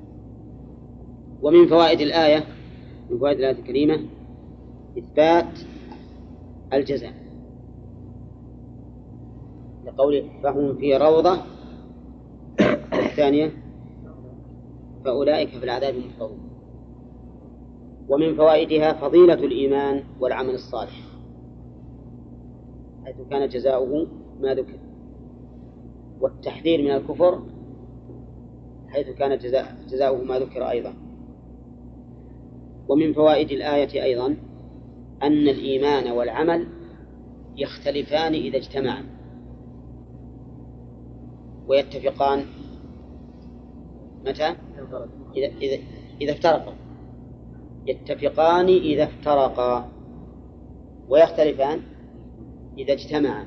ومن فوائد الآية من فوائد الآية الكريمة إثبات الجزاء لقوله فهم في روضة، الثانية فأولئك في العذاب محضرون. ومن فوائدها فضيلة الإيمان والعمل الصالح حيث كان جزاؤه ما ذكر، والتحذير من الكفر حيث كان جزاء جزاؤه ما ذكر أيضا. ومن فوائد الآية أيضا أن الإيمان والعمل يختلفان إذا اجتمعا ويتفقان متى؟ إذا, إذا, إذا افترقا، يتفقان إذا افترقا ويختلفان إذا اجتمعا.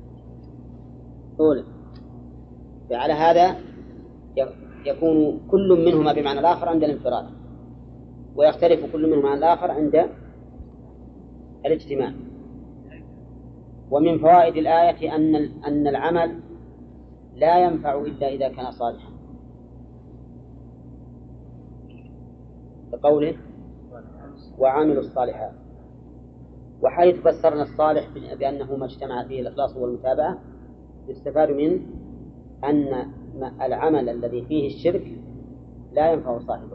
أولا فعلى هذا يكون كل منهما بمعنى الآخر عند الانفراد، ويختلف كل منهما عن الآخر عند الاجتماع. ومن فوائد الآية أن أن العمل لا ينفع إلا إذا كان صالحا، بقوله وعملوا الصالحات. وحيث فسرنا الصالح بأنه ما اجتمع فيه الإخلاص والمتابعة يستفاد من أن العمل الذي فيه الشرك لا ينفع صاحبه،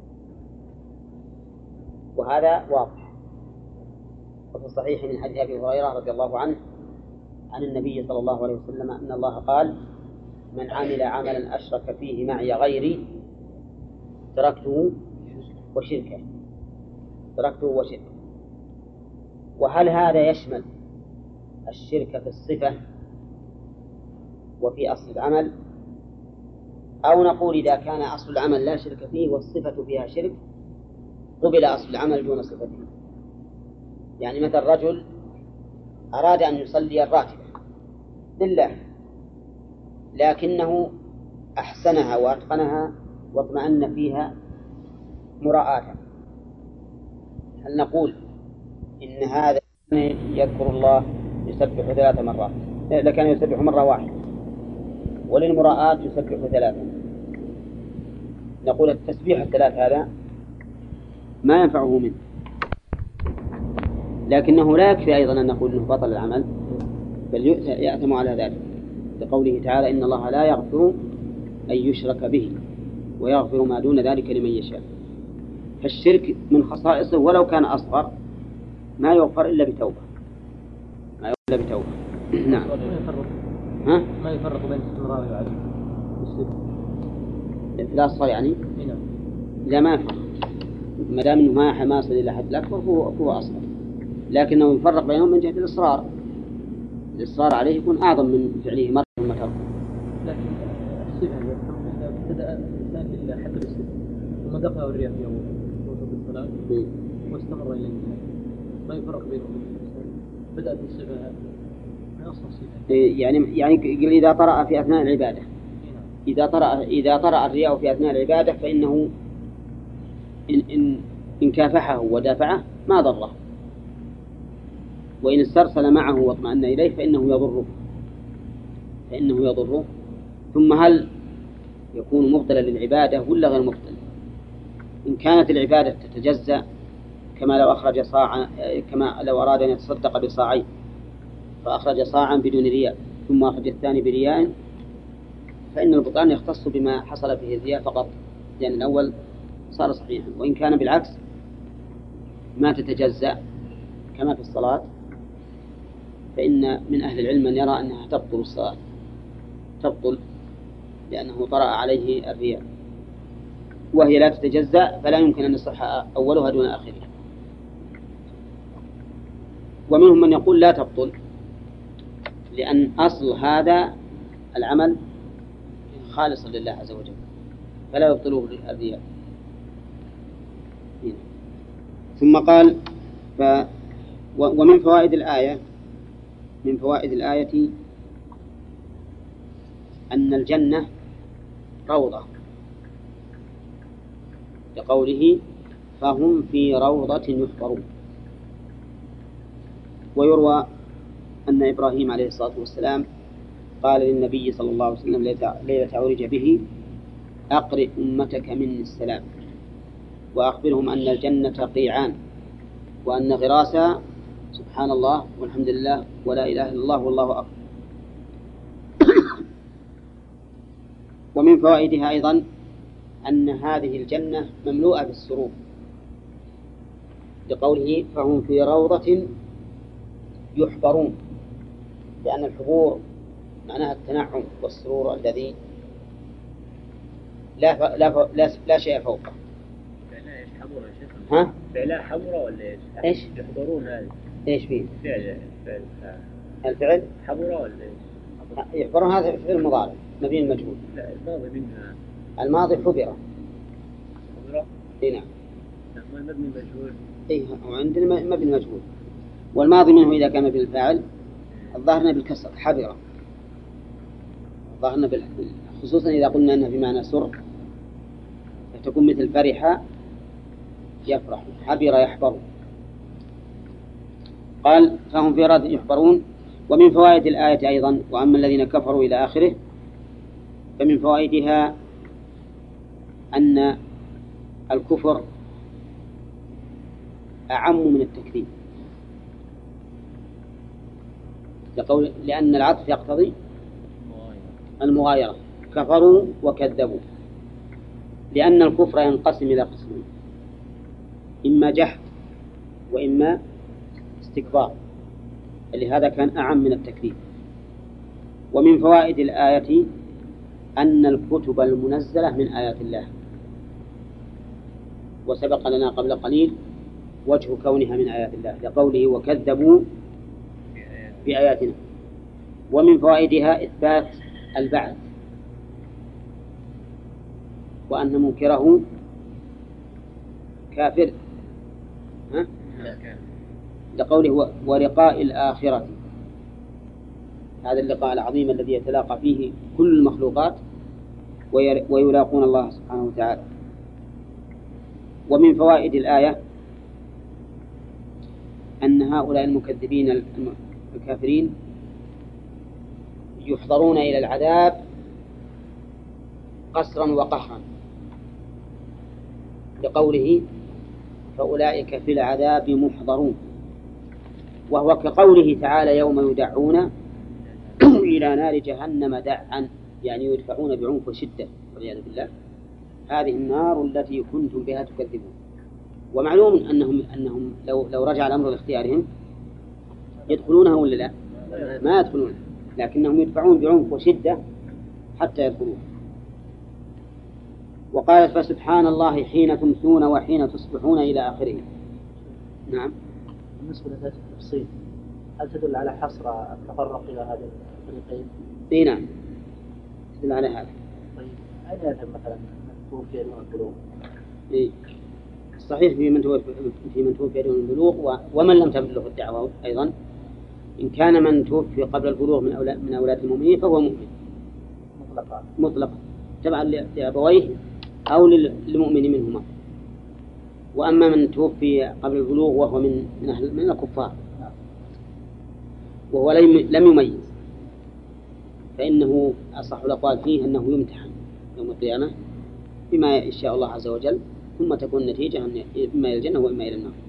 وهذا واضح. وفي الصحيح من حديث أبي هريرة رضي الله عنه عن النبي صلى الله عليه وسلم أن الله قال: من عمل عملا أشرك فيه معي غيري تركته وشركه تركته وشركه. وهل هذا يشمل الشرك في الصفة وفي أصل العمل، أو نقول إذا كان أصل العمل لا شرك فيه والصفة فيها شرك قبل أصل العمل دون صفته؟ يعني مثل رجل أراد أن يصلي الراتبة لله لكنه أحسنها وأتقنها واطمأن فيها مراءة، هل نقول إن هذا يذكر الله يسبح ثلاث مرات، لكان يسبح مرة واحدة وللمراءات يسبح ثلاثة؟ نقول التسبيح الثلاث هذا ما ينفعه منه، لكنه لا يكفي أيضا أن نقول أنه بطل العمل، بل يأثم على ذلك لقوله تعالى: إن الله لا يغفر أن يشرك به ويغفر ما دون ذلك لمن يشاء. فالشرك من خصائصه ولو كان أصغر ما يغفر إلا بتوبة، ما يغفر إلا بتوبة. نعم. ها؟ ما يفرق بين الاستمرار والعدم في الأصغر يعني؟ نعم. لا، ما يفرق ما دام إنه ما ما يصل إلى حد الأكبر هو هو أصغر، لكنه يفرق بينهم من جهة الإصرار. الإصرار عليه يكون أعظم من فعله مرة ثم تركه. لكن الصفة إذا بدأ الإنسان بالله حتى بالصفة ثم دخل الرياء في أول وصف الصلاة واستمر إلى النهاية ما يفرق بينهم الإنسان بدأت الصفة ما أصل الصفة. يعني يعني إذا طرأ في أثناء العبادة، إذا طرأ إذا طرأ الرياء في أثناء العبادة فإنه إن إن إن كافحه ودافعه ما ضره، وإن استرسل معه واطمأن إليه فإنه يضره فإنه يضره ثم هل يكون مبطلا للعبادة ولا غير مبطل؟ إن كانت العبادة تتجزأ كما لو أخرج صاعا، كما لو أراد أن يتصدق بصاعين فأخرج صاعا بدون رياء ثم أخرج الثاني برياء، فإن البطلان يختص بما حصل فيه الرياء فقط، لأن الأول صار صحيحا. وإن كان بالعكس ما تتجزأ كما في الصلاة فإن من أهل العلم من يرى أنها تبطل الصلاة، تبطل لأنه طرأ عليه الرياء، وهي لا تتجزأ فلا يمكن أن يصح أولها دون آخرها. ومنهم من يقول لا تبطل لأن أصل هذا العمل خالصا لله عز وجل فلا يبطله الرياء. ثم قال ف ومن فوائد الآية من فوائد الآية أن الجنة روضة لقوله فهم في روضة يحبرون. ويروى أن إبراهيم عليه الصلاة والسلام قال للنبي صلى الله عليه وسلم ليلة عرج به: أقرئ أمتك مني السلام وأخبرهم أن الجنة قيعان وأن غراسها سبحان الله والحمد لله ولا إله إلا الله والله أكبر. ومن فوائدها أيضا أن هذه الجنة مملوءة بالسرور لقوله فهم في روضة يحبرون، لأن الحبور معناها التنعم والسرور الذي لا لا لا, لا شيء فوقه. فعلا ايش حبورة يا شيخ؟ ها؟ فعلا حبورة ولا ايش؟ ايش؟ يحضرون هذه. ايش فيه؟ فعل فعل الفعل؟ حبورة ولا ايش؟ يحبرون هذا فعل مضارع مبني المجهول. لا الماضي منها. الماضي حبرة. حبورة؟ اي نعم. ما مبني المجهول. اي وعندنا مبني المجهول. والماضي منه إذا كان بالفعل الظاهرنا بالكسر حبرة. ظهرنا بال... خصوصا إذا قلنا أنها بمعنى سر فتكون مثل فرح يفرح، حبر يحبر. قال فهم في روضة يحبرون. ومن فوائد الآية أيضا وأما الذين كفروا إلى آخره فمن فوائدها أن الكفر أعم من التكذيب لقول لأن العطف يقتضي المغايرة، كفروا وكذبوا، لأن الكفر ينقسم إلى قسمين: إما جحد وإما استكبار، لهذا كان أعم من التكذيب. ومن فوائد الآية أن الكتب المنزلة من آيات الله، وسبق لنا قبل قليل وجه كونها من آيات الله لقوله وكذبوا بآياتنا. ومن فوائدها إثبات البعث، وأن منكره كافر، ها؟ لقوله ولقاء الآخرة، هذا اللقاء العظيم الذي يتلاقى فيه كل المخلوقات ويلاقون الله سبحانه وتعالى. ومن فوائد الآية أن هؤلاء المكذبين الكافرين يحضرون إلى العذاب قسرا وقهرا، لقوله فأولئك في العذاب محضرون، وهو كقوله تعالى يوم يدعون إلى نار جهنم دعا، يعني يدفعون بعنف وشدة والعياذ بالله. هذه النار التي كنتم بها تكذبون. ومعلوم أنهم أنهم لو لو رجع الأمر لاختيارهم يدخلونها ولا لا؟ ما يدخلون، لكنهم يدفعون بعنف وشدة حتى يدخلون. وقالت فسبحان الله حين تمسون وحين تصبحون إلى آخره. نعم. بالنسبة لذات التفصيل، هل تدل على حصر التفرق إلى هذه الفريقين؟ إيه نعم، تدل على هذا. طيب أين يذهب مثلا من توفي دون البلوغ؟ إيه صحيح، في من توفي في من توفي دون البلوغ ومن لم تبلغ الدعوة أيضا. إن كان من توفي قبل البلوغ من أولاد من أولاد المؤمنين فهو مؤمن مطلقا مطلقا تبعا لأبويه أو للمؤمن منهما. وأما من توفي قبل البلوغ وهو من من, أهل من الكفار وهو لم يميز فإنه أصح الأقوال فيه أنه يمتحن يوم القيامة بما يشاء الله عز وجل، ثم تكون النتيجة إما إلى الجنة وإما إلى النار.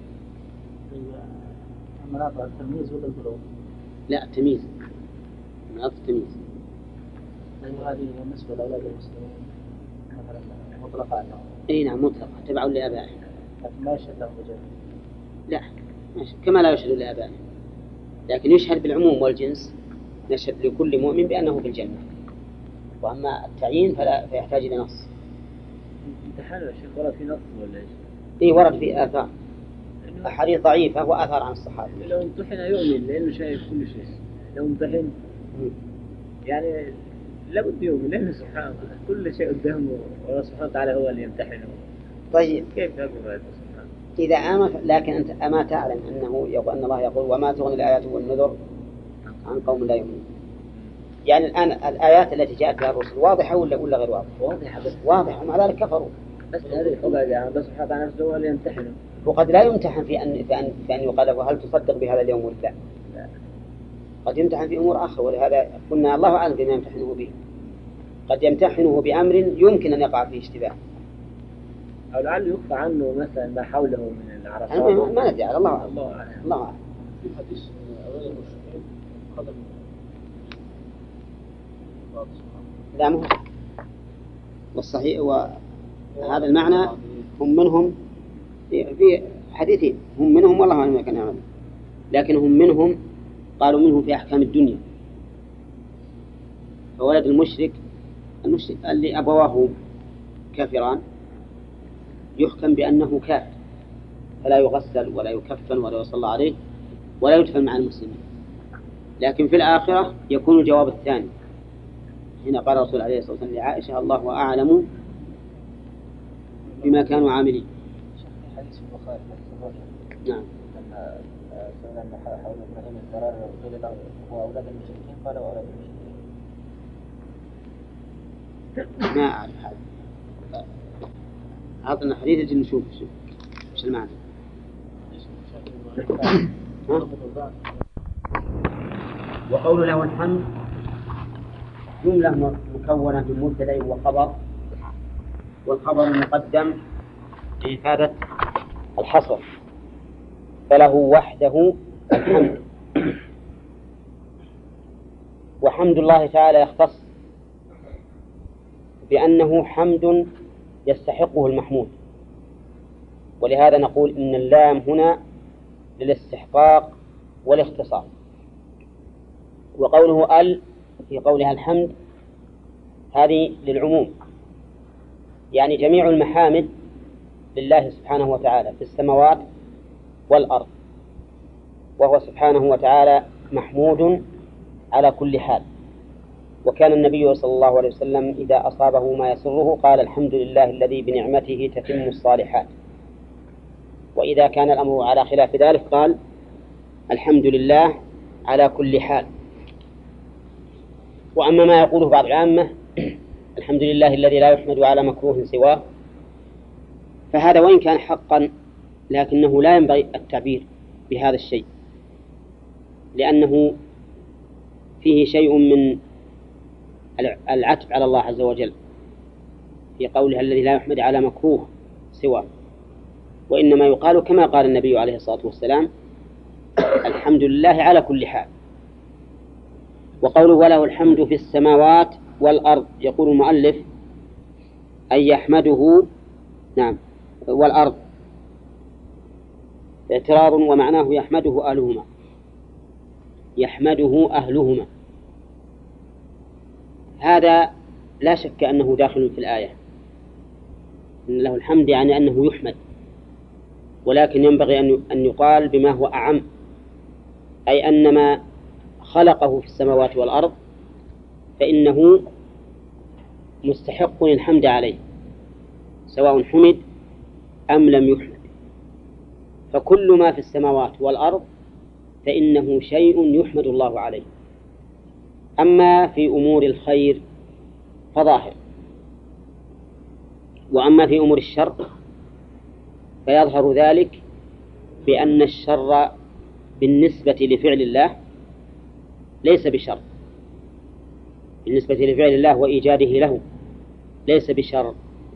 مناط التمييز ولا البلوغ؟ لا التمييز، مناط التمييز. يعني هذه بالنسبة لأولاد المسلمين مثلا مطلقة. أي نعم مطلقة تبع لآبائهم، لكن ما يشهد لهم بجنة. لا كما لا يشهد لآبائهم، لكن يشهد بالعموم والجنس، نشهد لكل مؤمن بأنه في الجنة. وأما التعيين فلا فيحتاج إلى نص. امتحان يا شيخ ورد في نص ولا ايش؟ إيه ورد في آثار، أحاديث ضعيفة وآثار عن الصحابة. لو امتحن يؤمن لأنه شايف كل شيء، لو امتحن يعني لابد يؤمن لأنه سبحان الله كل شيء قدامه والله سبحانه وتعالى هو اللي يمتحنه. طيب كيف يقول هذا سبحان؟ إذا آمن، لكن أنت أما تعلم أنه يقول أن الله يقول وما تغني الآيات والنذر عن قوم لا يؤمنون. يعني الآن الآيات التي جاءت بها الرسل واضحة ولا ولا غير واضحة؟ واضحة بس واضحة ومع ذلك كفروا. بس هذه الحجة يعني الله سبحانه وتعالى نفسه هو اللي يمتحنه. وقد لا يمتحن في أن في أن في أن يقال له هل تصدق بهذا اليوم ولا لا؟ لا. قد يمتحن في أمور آخر، ولهذا قلنا الله أعلم بما يمتحنه به. قد يمتحنه بأمر يمكن أن يقع فيه اشتباه، أو لعله يخفى عنه مثلا ما حوله من العرفات. ما, ما ندري على الله أعلم. الله أعلم. الله أعلم. في حديث أولاد المشركين قدم لا مهم. والصحيح وهذا المعنى هم منهم في حديثين، هم منهم والله ما كان يعلم، لكن هم منهم قالوا منهم في أحكام الدنيا. فولد المشرك المشرك اللي أبواه كافران يحكم بأنه كافر، فلا يغسل ولا يكفن ولا يصلى عليه ولا يدفن مع المسلمين. لكن في الآخرة يكون الجواب الثاني. هنا قال الرسول عليه الصلاة والسلام لعائشة الله أعلم بما كانوا عاملين. حديث البخاري نعم. لما سئل حول إبراهيم الضرر قيل له وأولاد المشركين قال وأولاد المشركين. ما أعرف هذا. أعطنا حديث أجل نشوف شوف إيش المعنى. وقول له الحمد جملة مكونة من مبتدأ وخبر، والخبر مقدم لإفادة الحصر، فله وحده الحمد. وحمد الله تعالى يختص بأنه حمد يستحقه المحمود، ولهذا نقول إن اللام هنا للاستحقاق والاختصاص. وقوله ال في قولها الحمد هذه للعموم، يعني جميع المحامد لله سبحانه وتعالى في السماوات والأرض، وهو سبحانه وتعالى محمود على كل حال. وكان النبي صلى الله عليه وسلم إذا أصابه ما يسره قال الحمد لله الذي بنعمته تتم الصالحات، وإذا كان الأمر على خلاف ذلك قال الحمد لله على كل حال. وأما ما يقوله بعض العامة الحمد لله الذي لا يحمد على مكروه سواه، فهذا وإن كان حقا لكنه لا ينبغي التعبير بهذا الشيء، لأنه فيه شيء من العتب على الله عز وجل في قولها الذي لا يحمد على مكروه سواه، وإنما يقال كما قال النبي عليه الصلاة والسلام الحمد لله على كل حال. وقوله وله الحمد في السماوات والأرض، يقول المؤلف أن يحمده نعم والأرض اعتراض، ومعناه يحمده أهلهما، يحمده أهلهما. هذا لا شك أنه داخل في الآية، إن له الحمد يعني أنه يحمد، ولكن ينبغي أن يقال بما هو أعم، أي أن ما خلقه في السماوات والأرض فإنه مستحق الحمد عليه سواء حمد أم لم يحمد. فكل ما في السماوات والأرض فإنه شيء يحمد الله عليه. أما في أمور الخير فظاهر، وأما في أمور الشر فيظهر ذلك بأن الشر بالنسبة لفعل الله ليس بشر، بالنسبة لفعل الله وإيجاده له ليس بشر،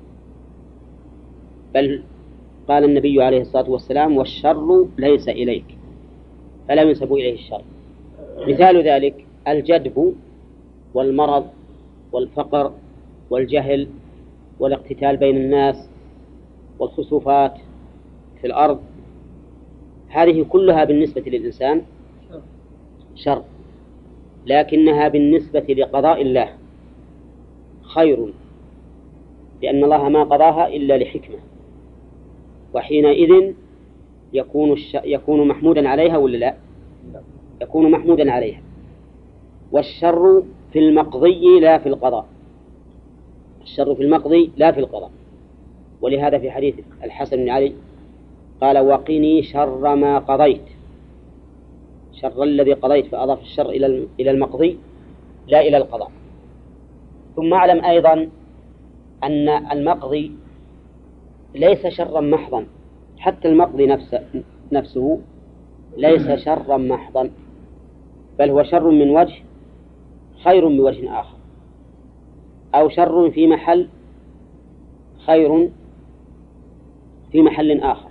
بل قال النبي عليه الصلاة والسلام والشر ليس إليك، فلا ينسب إليه الشر. مثال ذلك الجدب والمرض والفقر والجهل والاقتتال بين الناس والخسوفات في الأرض، هذه كلها بالنسبة للإنسان شر، لكنها بالنسبة لقضاء الله خير، لأن الله ما قضاها إلا لحكمة، وحينئذ يكون, الش... يكون محمودا عليها ولا لا؟ يكون محمودا عليها. والشر في المقضي لا في القضاء، الشر في المقضي لا في القضاء. ولهذا في حديث الحسن بن علي قال وقني شر ما قضيت، شر الذي قضيت، فأضاف الشر إلى المقضي لا إلى القضاء. ثم أعلم أيضا أن المقضي ليس شرا محضا، حتى المقضي نفسه, نفسه ليس شرا محضا، بل هو شر من وجه خير من وجه آخر، أو شر في محل خير في محل آخر.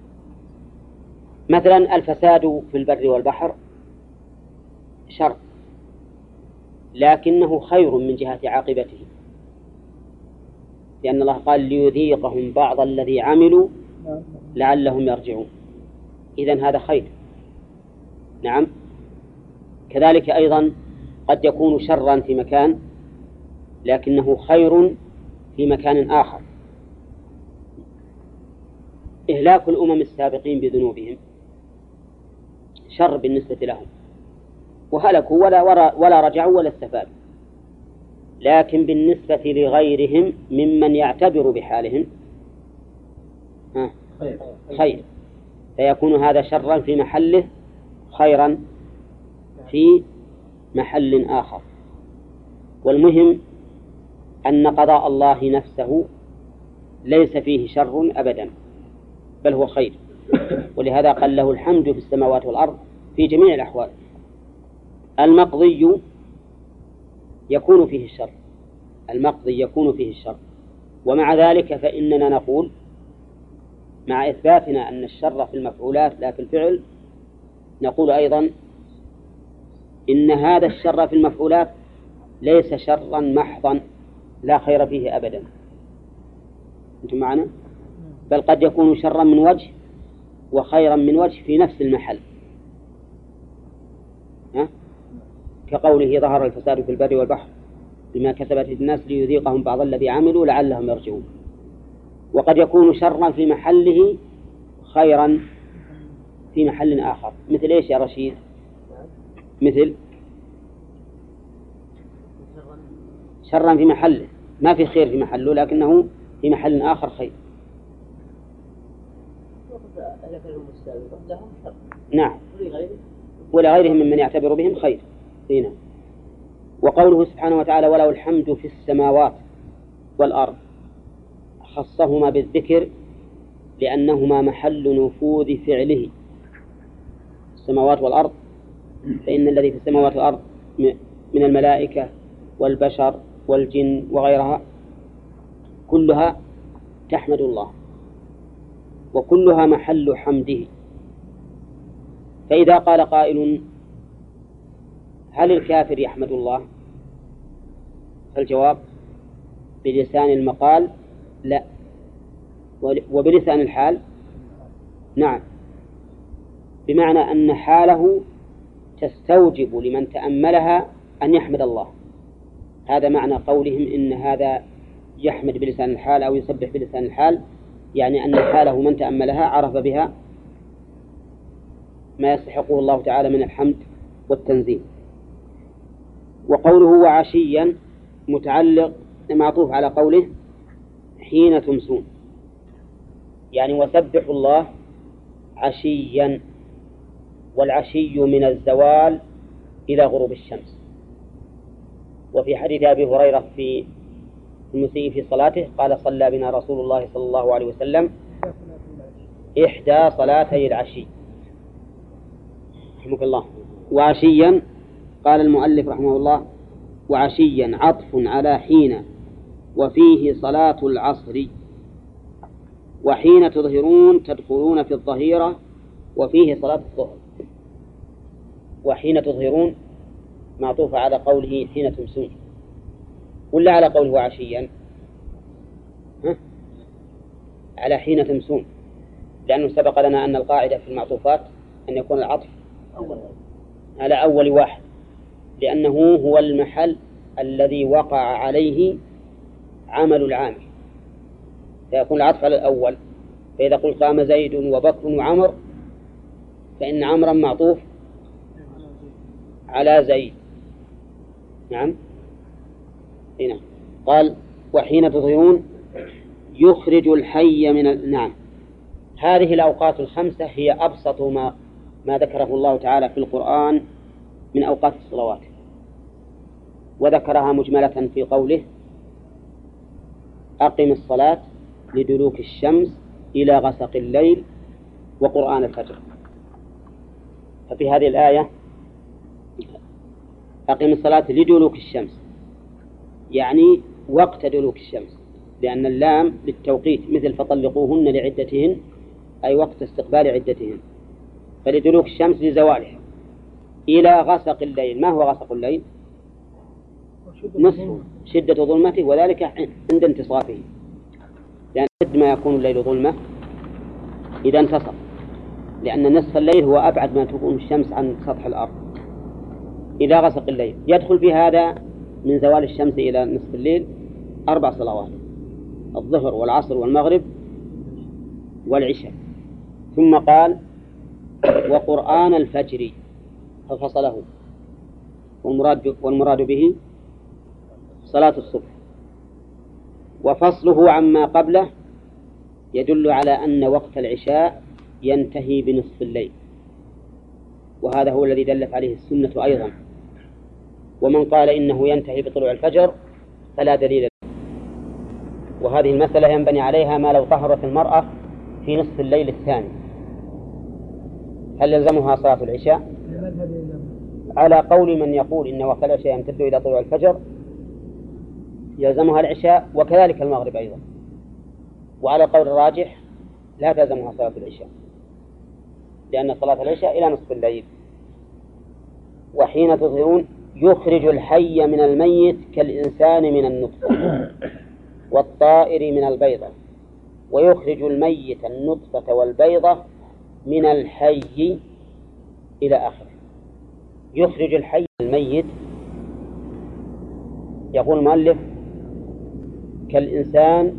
مثلا الفساد في البر والبحر شر، لكنه خير من جهة عاقبته، لأن الله قال ليذيقهم بعض الذي عملوا لعلهم يرجعون، إذن هذا خير. نعم. كذلك أيضا قد يكون شرا في مكان لكنه خير في مكان آخر. إهلاك الأمم السابقين بذنوبهم شر بالنسبة لهم، وهلكوا ولا, ولا رجعوا ولا استفادوا، لكن بالنسبة لغيرهم ممن يعتبر بحالهم خير، فيكون هذا شرا في محله خيرا في محل آخر. والمهم أن قضاء الله نفسه ليس فيه شر أبدا، بل هو خير، ولهذا قال له الحمد في السماوات والأرض في جميع الأحوال. المقضي يكون فيه الشر، المقضي يكون فيه الشر، ومع ذلك فإننا نقول مع إثباتنا أن الشر في المفعولات لا في الفعل، نقول أيضا إن هذا الشر في المفعولات ليس شرا محضا، لا خير فيه أبدا. أنتم معنا؟ بل قد يكون شرا من وجه وخيرا من وجه في نفس المحل. ها؟ كقوله ظهر الفساد في البر والبحر بما كسبت الناس ليذيقهم بعض الذي عملوا لعلهم يرجعون. وقد يكون شرا في محله خيرا في محل آخر. مثل إيش يا رشيد؟ مثل شرا في محله، ما في خير في محله لكنه في محل آخر خير. نعم، ولغيرهم ممن يعتبر بهم خير. هنا وقوله سبحانه وتعالى وله الحمد في السماوات والأرض خصهما بالذكر لأنهما محل نفوذ فعله. السماوات والأرض، فإن الذي في السماوات والأرض من الملائكة والبشر والجن وغيرها كلها تحمد الله وكلها محل حمده. فإذا قال قائل هل الكافر يحمد الله؟ فالجواب بلسان المقال لا، وبلسان الحال نعم، بمعنى أن حاله تستوجب لمن تأملها أن يحمد الله. هذا معنى قولهم إن هذا يحمد بلسان الحال أو يسبح بلسان الحال، يعني أن حاله من تأملها عرف بها ما يستحقه الله تعالى من الحمد والتنزيه. وقوله وعشيا متعلق معطوف على قوله حين تمسون، يعني وسبحوا الله عشيا، والعشي من الزوال إلى غروب الشمس. وفي حديث أبي هريرة في المسيء في صلاته قال صلى بنا رسول الله صلى الله عليه وسلم إحدى صلاتي العشي. رحمك الله. وعشيا قال المؤلف رحمه الله وعشيا عطف على حين وفيه صلاة العصر، وحين تظهرون تدخلون في الظهيرة وفيه صلاة الظهر. وحين تظهرون معطوف على قوله حين تمسون ولا على قوله وعشيا؟ ها؟ على حين تمسون، لأنه سبق لنا أن القاعدة في المعطوفات أن يكون العطف على أول واحد، لأنه هو المحل الذي وقع عليه عمل العامل، فيكون العطف على الأول. فإذا قلت قام زيد وبكر وعمر فإن عمرا معطوف على زيد. نعم هنا قال وحين تظهرون يخرج الحي من ال... نعم، هذه الأوقات الخمسة هي أبسط ما ما ذكره الله تعالى في القرآن من أوقات الصلوات، وذكرها مجملة في قوله أقم الصلاة لدلوك الشمس إلى غسق الليل وقرآن الفجر. ففي هذه الآية أقم الصلاة لدلوك الشمس يعني وقت دلوك الشمس، لأن اللام للتوقيت مثل فطلقوهن لعدتهن أي وقت استقبال عدتهن، فلدلوك الشمس لزوالها إلى غسق الليل. ما هو غسق الليل؟ نصف شدة ظلمته، وذلك عند انتصافه، لأن قد ما يكون الليل ظلمة إذا انتصف، لأن نصف الليل هو أبعد ما تكون الشمس عن سطح الأرض. إلى غسق الليل يدخل في هذا من زوال الشمس إلى نصف الليل أربع صلوات: الظهر والعصر والمغرب والعشاء. ثم قال وقرآن الفجر ففصله، والمراد, والمراد به صلاة الصبح. وفصله عما قبله يدل على أن وقت العشاء ينتهي بنصف الليل، وهذا هو الذي دلت عليه السنة أيضا. ومن قال إنه ينتهي بطلوع الفجر فلا دليل له. وهذه المسألة ينبني عليها ما لو طهرت المرأة في نصف الليل الثاني هل يلزمها صلاة العشاء؟ على قول من يقول إن وقت العشاء يمتد إلى طلوع الفجر يلزمها العشاء، وكذلك المغرب أيضا. وعلى قول الراجح لا تلزمها صلاة العشاء، لأن صلاة العشاء إلى نصف الليل. وحين تظهرون يخرج الحي من الميت كالإنسان من النطفة والطائر من البيضة، ويخرج الميت النطفة والبيضة من الحي إلى آخره. يخرج الحي من الميت، يقول المؤلف كالإنسان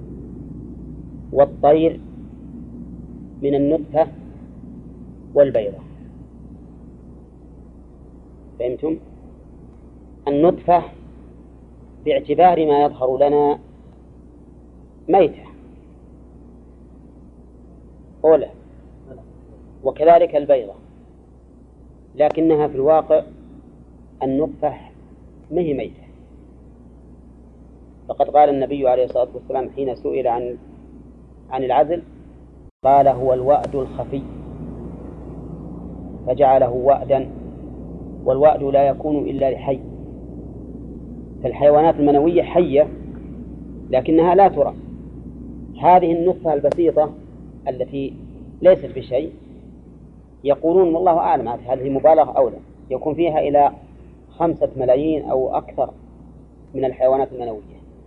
والطير من النطفة والبيضة. فهمتم؟ النطفة باعتبار ما يظهر لنا ميتة أولى، وكذلك البيضة، لكنها في الواقع النطفة ما هي ميتة. فقد قال النبي عليه الصلاة والسلام حين سئل عن عن العزل قال هو الوأد الخفي، فجعله وأدا، والوأد لا يكون إلا لحي. فالحيوانات المنوية حية لكنها لا ترى. هذه النطفة البسيطة التي ليست بشيء يقولون والله أعلم هل هي مبالغة أو لا، يكون فيها إلى خمسة ملايين أو أكثر من الحيوانات المنوية،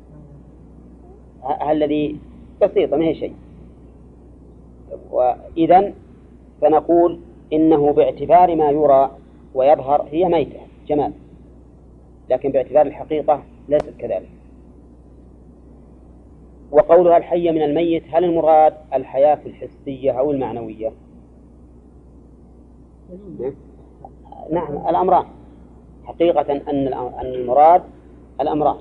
الذي بسيطة ما هي شيء. وإذن فنقول إنه باعتبار ما يرى ويظهر هي ميتة جمال، لكن باعتبار الحقيقة ليست كذلك. وقولها الحي من الميت، هل المراد الحياة الحسية أو المعنوية؟ نعم الأمران، حقيقة أن أن المراد الأمران،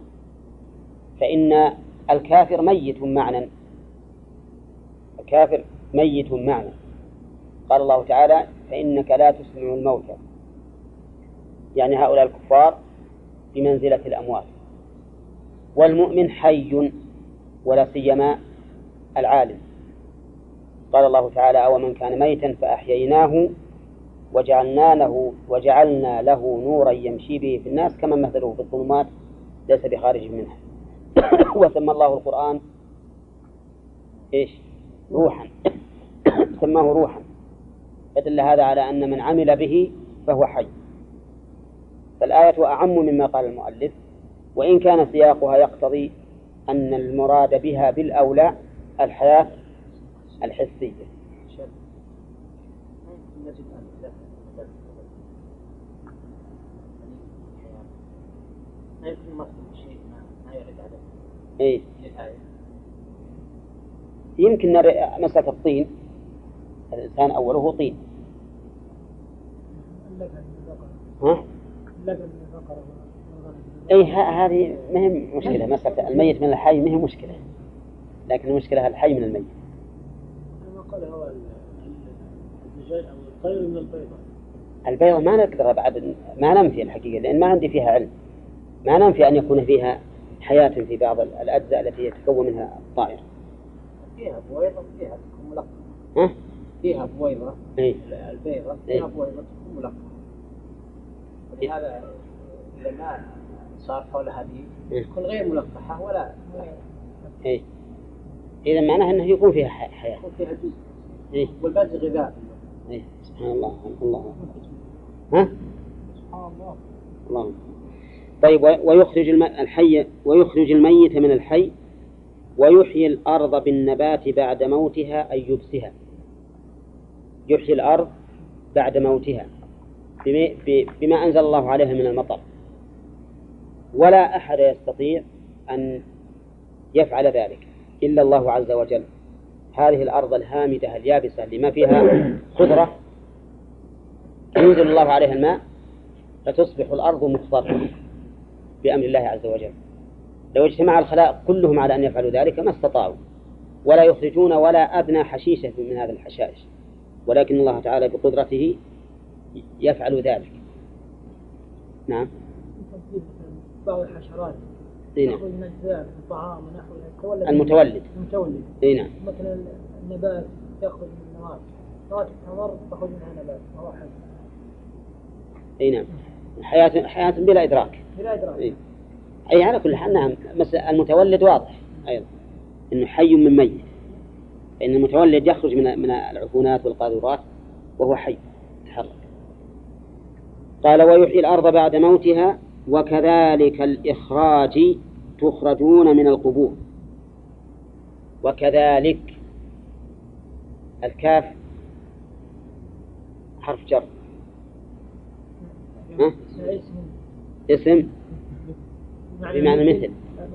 فإن الكافر ميت معنى، الكافر ميت معنى. قال الله تعالى فإنك لا تسمع الموتى، يعني هؤلاء الكفار بمنزلة الأموات. والمؤمن حي ولا سيما العالم. قال الله تعالى أو من كان ميتا فأحييناه وجعلنا له وجعلنا له نورا يمشي به في الناس كمن مثله في الظلمات ليس بخارج منها. وسمى الله القرآن إيش؟ روحا، سماه روحا، فدل هذا على أن من عمل به فهو حي. فالآية أعم مما قال المؤلف، وإن كان سياقها يقتضي أن المراد بها بالأولى الحياة الحسية. ما يمكن مصدر شيء ما يرد عليه. إيه؟ يمكن مسألة الطين، الإنسان أوله طين. ها؟ إيه هذه مهم مشكلة، مسألة الميت من الحي مهم مشكلة، لكن المشكلة الحي من الميت. كما قال هو الدجاج أو الطير من البيضة. البيضة ما نقدر بعد ما ننفي الحقيقة، لأن ما عندي فيها علم، ما ننفي أن يكون فيها حياة في بعض الأجزاء التي يتكون منها الطائر. فيها بويضة فيها تكون ملقمة. ها؟ فيها بويضة. إيه؟ البيضة فيها بويضة تكون ملقمة. ولهذا لما صار حول هذه تكون غير ملقحة ولا. إيه؟ إذا معناه أنه يكون فيها حياة. يكون فيها جزء. إيه؟ والباقي غذاء. إيه؟ سبحان الله. الله. ها؟ سبحان الله. الله. طيب ويخرج الحي ويخرج الميت من الحي ويحيي الأرض بالنبات بعد موتها أي يبسها. يحيي الأرض بعد موتها بما أنزل الله عليها من المطر، ولا أحد يستطيع أن يفعل ذلك إلا الله عز وجل. هذه الأرض الهامدة اليابسة لما فيها خضرة ينزل الله عليها الماء فتصبح الأرض مخضرة بأمر الله عز وجل. لو اجتمع الخلائق كلهم على أن يفعلوا ذلك ما استطاعوا، ولا يخرجون ولا أدنى حشيشة من هذا الحشائش، ولكن الله تعالى بقدرته يفعل ذلك. نعم. بعض الحشرات نعم. تأخذ من الأجزاء من الطعام ونحوه المتولد. المتولد. نعم. مثلا النبات تأخذ من النواه، نواه التمر تأخذ منها نبات وهو حي. أي نعم. حياة حياة بلا إدراك. بلا إدراك. أي. أي على كل حال نعم. مثلا المتولد واضح أيضا إنه حي من ميت، فإن المتولد يخرج من من العفونات والقاذورات وهو حي يتحرك. قال ويحيي الأرض بعد موتها وكذلك الإخراج تخرجون من القبور. وكذلك الكاف حرف جر، ها؟ اسم بمعنى مثل،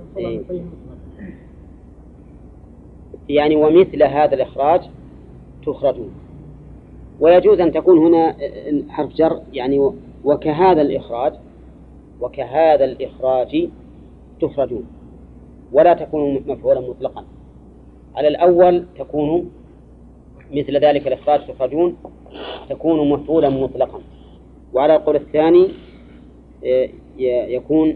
يعني ومثل هذا الإخراج تخرجون. ويجوز أن تكون هنا حرف جر يعني وكهذا الإخراج، وكهذا الإخراج تخرجون، ولا تكون مفعولا مطلقا. على الأول تكون مثل ذلك الإخراج تخرجون تكون مفعولا مطلقا، وعلى القول الثاني يكون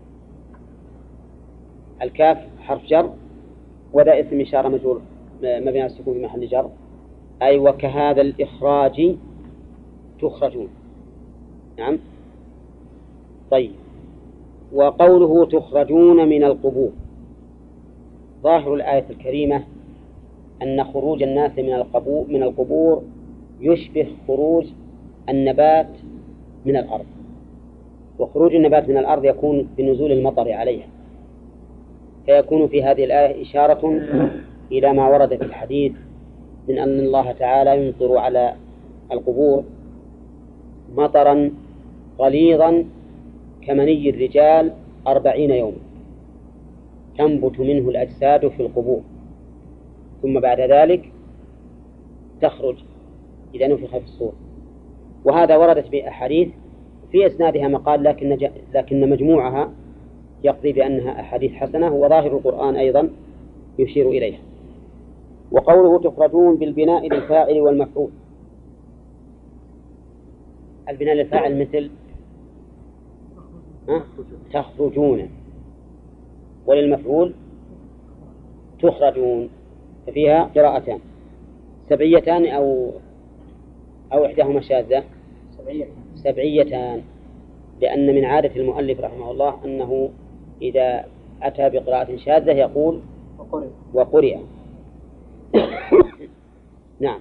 الكاف حرف جر وذا اسم إشارة مجرور مبني على السكون في محل جر، أي وكهذا الإخراج تخرجون. نعم. طيب، وقوله تخرجون من القبور، ظاهر الآية الكريمة أن خروج الناس من القبور من القبور يشبه خروج النبات من الأرض، وخروج النبات من الأرض يكون بنزول المطر عليها، فيكون في هذه الآية إشارة إلى ما ورد في الحديث من أن الله تعالى يمطر على القبور مطرا غليظا كمني الرجال أربعين يوما تنبت منه الأجساد في القبور، ثم بعد ذلك تخرج إذا نفخ في الصور. وهذا وردت بأحاديث في إسنادها مقال، لكن لكن مجموعها يقضي بأنها أحاديث حسنة، وظاهر القرآن أيضا يشير إليها. وقوله تخرجون بالبناء للفاعل والمفعول، البناء للفاعل مثل تخرجون، وللمفعول تخرجون، ففيها قراءتان سبعيتان أو أو إحداهما شاذة، سبعيتان، لأن من عادة المؤلف رحمه الله أنه إذا أتى بقراءة شاذة يقول وقرئ, وقرئ. نعم.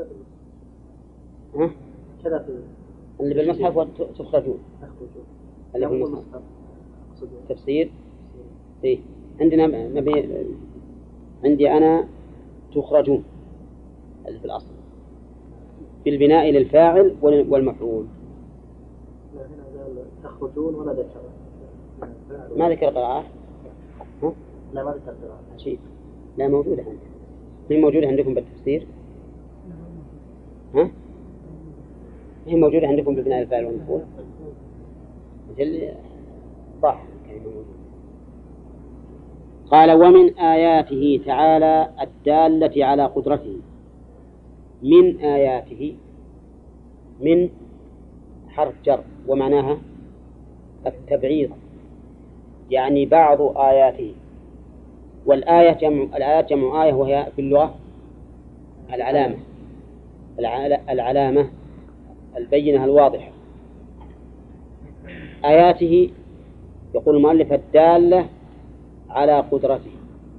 ها؟ اللي بالمصحف تخرجون، اللي بالمصحف تفسير. إيه عندنا مبي... عندي أنا تخرجون اللي في الأصل بالبناء للفاعل والمفعول. تخرجون ولا ذكر؟ ما ذكر قراءة؟ لا ما ذكر قراءة. شيء لا موجودة عندكم، هي موجودة عندكم بالتفسير؟ ها؟ هي موجودة عندكم بالبناء للفاعل والمفعول؟ مثل صح. قال ومن آياته تعالى الدالة على قدرته. من آياته، من حرف جر ومعناها التبعيض، يعني بعض آياته. والآية جمع الآيات جمع آية، وهي في اللغة العلامة العلامة البينة الواضحة. آياته يقول المؤلف الدالة على قدرته،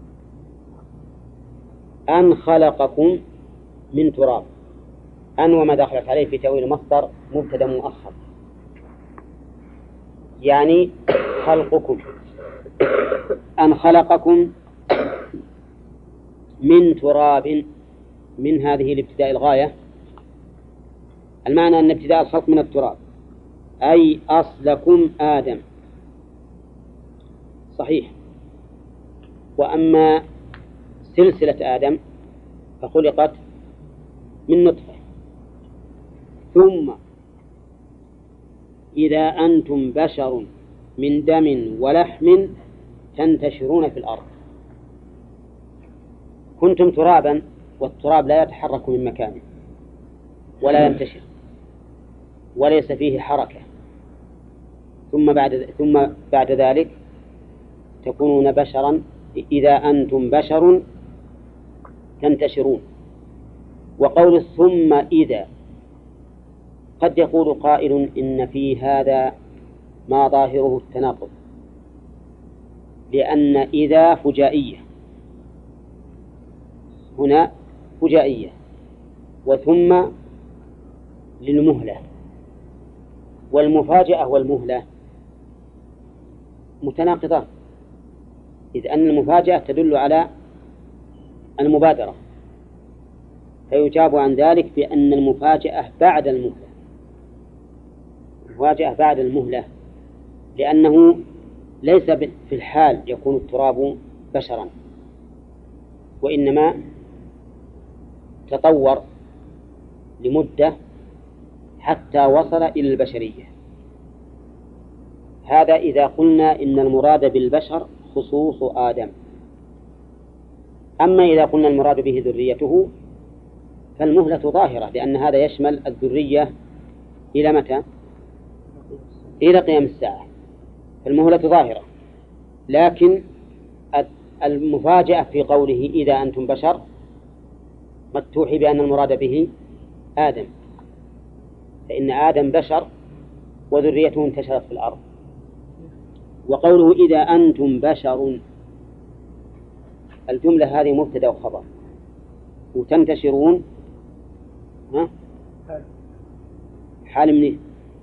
أن خلقكم من تراب. أن وما دخلت عليه في تأويل مصدر مبتدأ مؤخر، يعني خلقكم، أن خلقكم من تراب. من هذه الابتداء الغاية، المعنى أن ابتداء الخلق من التراب، أي أصلكم آدم. صحيح. وأما سلسلة آدم فخلقت من نطفة، ثم إذا أنتم بشر من دم ولحم تنتشرون في الأرض. كنتم ترابا، والتراب لا يتحرك من مكانه ولا ينتشر وليس فيه حركة، ثم بعد ثم بعد ذلك تكونون بشرا إذا أنتم بشر تنتشرون. وقول ثم إذا، قد يقول قائل إن في هذا ما ظاهره التناقض، لأن إذا فجائية، هنا فجائية، وثم للمهلة، والمفاجأة والمهلة متناقضان، إذ أن المفاجأة تدل على المبادرة، فيجاب عن ذلك بأن المفاجأة بعد المهلة، المفاجأة بعد المهلة، لأنه ليس في الحال يكون التراب بشرا، وإنما تطور لمدة حتى وصل إلى البشرية. هذا إذا قلنا إن المراد بالبشر خصوص آدم. أما إذا قلنا المراد به ذريته فالمهلة ظاهرة، لأن هذا يشمل الذرية إلى متى؟ إلى قيام الساعة، فالمهلة ظاهرة. لكن المفاجأة في قوله إذا أنتم بشر قد توحي بأن المراد به آدم، فإن آدم بشر وذريته انتشرت في الأرض. وقوله إذا أنتم بشر، الجملة هذه مبتدأ وخبر، وتنتشرون ها؟ حال منه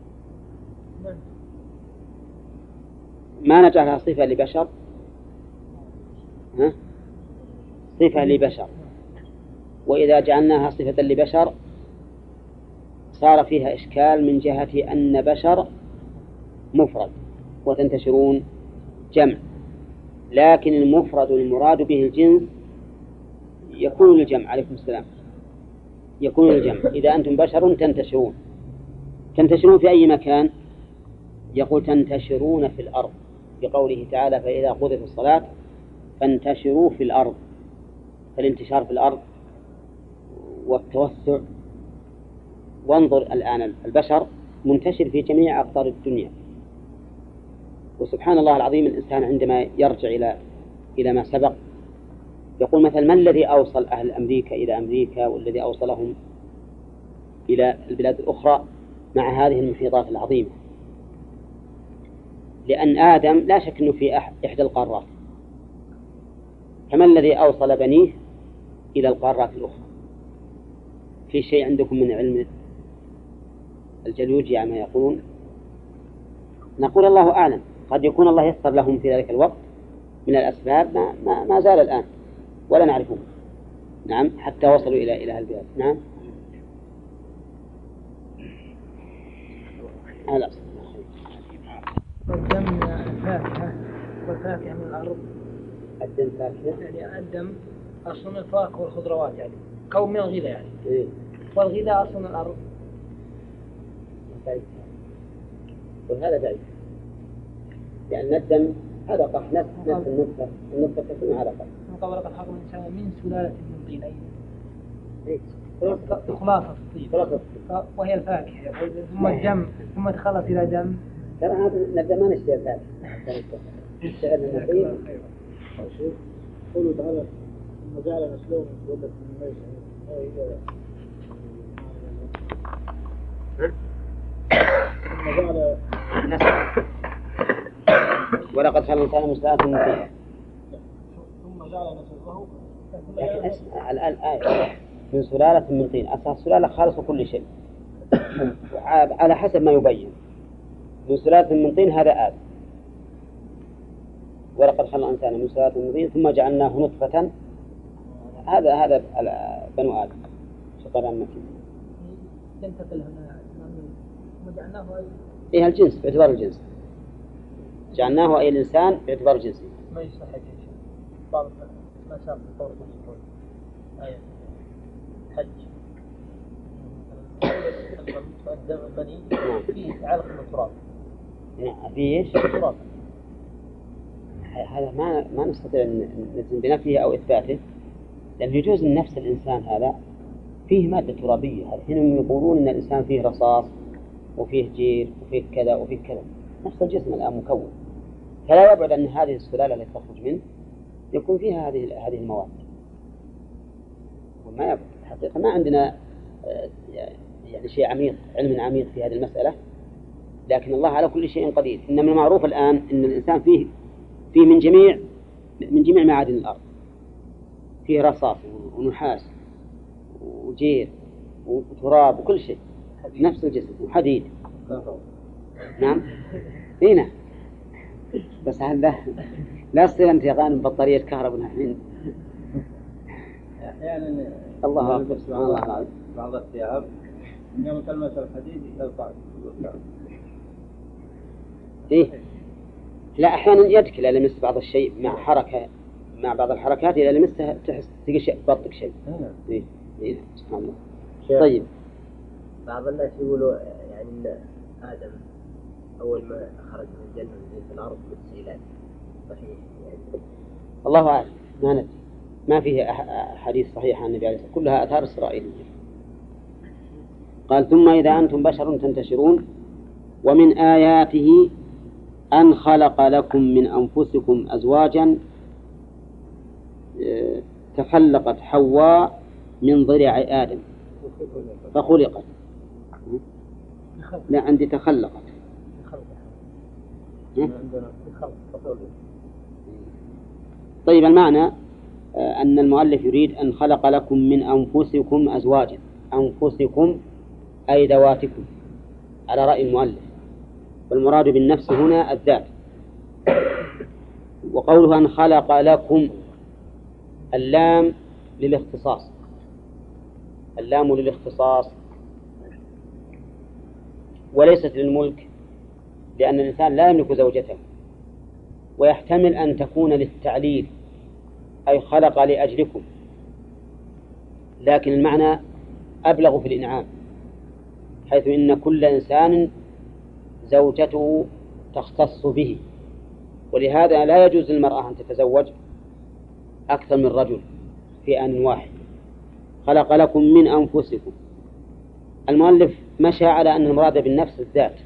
ما نجعلها صفة لبشر، ها؟ صفة لبشر، وإذا جعلناها صفة لبشر صار فيها إشكال من جهة أن بشر مفرد وتنتشرون جمع، لكن المفرد المراد به الجنس يكون للجمع. عليكم السلام. يكون للجمع. إذا أنتم بشر تنتشرون، تنتشرون في أي مكان؟ يقول تنتشرون في الأرض، بقوله تعالى فإذا قضيت الصلاة فانتشروا في الأرض، فالانتشار في الأرض والتوسع. وانظر الآن البشر منتشر في جميع أقطار الدنيا، وسبحان الله العظيم الإنسان عندما يرجع إلى إلى ما سبق يقول مثلا ما الذي أوصل أهل أمريكا إلى أمريكا والذي أوصلهم إلى البلاد الأخرى مع هذه المحيطات العظيمة؟ لأن آدم لا شك أنه في إحدى القارات، كما الذي أوصل بنيه إلى القارات الأخرى. في شيء عندكم من علم الجيولوجيا ما يقولون؟ نقول الله أعلم، قد يكون الله يسر لهم في ذلك الوقت من الأسباب ما, ما, ما زال الآن ولا نعرفه. نعم، حتى وصلوا إلى إلى البلاد. نعم. هلا الدم فاكهة والفاكهة من الأرض. الدم فاكهة يعني الدم أصل الفواكه والخضروات، يعني كون من الغذاء يعني. إيه؟ والغذاء أصل من الأرض. وهذا ضعيف، لأن الدم علقة، نفس نفس النطفة، النطفة تكون علقة. من قبل قد خلق الإنسان من سلالة من طين. إيه؟ خلاصة الطين. خلاصة. وهي الفاكهة، ثم الدم، ثم تخلص إلى دم. ترى هذا نبدأ ما نشتغل ذلك. نشتغل النقيض. قولوا تعالى ثم جعل نسلهم وقت من الميت. ثم جعل ولقد خلق الإنسان من سلالة من طين. ثم جعل نسله. لكن اسمع الآن آية من سلالة من طين، أصلا السلالة خالصة كل شيء على حسب ما يبين. من سلالة من طين هذا آدم، ولقد خلق الإنسان من سلالة من طين ثم جعلناه نطفة، هذا هذا بنو آدم شطر أمتي. تنتقل هنا وجعلناه إيه الجنس باعتبار الجنس، جعلناه أي الإنسان باعتبار الجنس. ما يصح شيء بعض ما ساق طور الطور آية حج الدم المني فيه علق من التراب. نعم فيه إيش؟ تراب. هذا ما ما نستطيع أن نجزم بنفيه أو إثباته، لأن يجوز أن نفس الإنسان هذا فيه مادة ترابية. هنا يقولون أن الإنسان فيه رصاص وفيه جير وفيه كذا وفيه كذا، نفس الجسم الآن مكون، فلا يبعد أن هذه السلالة التي تخرج منه يكون فيها هذه هذه المواد. وما يبعد الحقيقة ما عندنا يعني شيء عميق، علم عميق في هذه المسألة، لكن الله على كل شيء قدير. إنما المعروف الآن أن الإنسان فيه فيه من جميع من جميع معادن الأرض، فيه رصاص ونحاس وجير وتراب وكل شيء، نفس الجسم وحديد. نعم هنا بس هذا لا يصير أنت غانم بطارية كهرباء الحين. أحيانا الله أكبر سبحان الله العظيم. بعض الثياب يوم تلمس الحديد يرفع. إيه لا أحيانا يدك إذا لمست بعض الشيء مع حركة مع بعض الحركات إذا لمستها تحس تلقى شيء بطك شيء. إيه إيه سبحان الله. طيب بعض الناس يقولوا يعني إن آدم أول ما خرج من الجنة ونزل في الأرض بالسيلات صحيح يعني؟ الله أعلم ما ندري ما فيه حديث صحيح عن النبي عليه الصلاة والسلام كلها آثار إسرائيلية. قال ثم إذا أنتم بشر تنتشرون ومن آياته أن خلق لكم من أنفسكم أزواجا تخلقت حواء من ضلع آدم فخلقت لا عندي تخلقت طيب المعنى أن المؤلف يريد أن خلق لكم من أنفسكم أزواجا أنفسكم أي ذواتكم على رأي المؤلف والمراد بالنفس هنا الذات. وقوله أن خلق لكم اللام للاختصاص اللام للاختصاص وليست للملك لأن الإنسان لا يملك زوجته ويحتمل أن تكون للتعليل أي خلق لأجلكم لكن المعنى أبلغ في الإنعام حيث إن كل إنسان زوجته تختص به ولهذا لا يجوز للمرأة أن تتزوج أكثر من رجل في آن واحد. خلق لكم من أنفسكم المؤلف مشى على أن المراد بالنفس الذات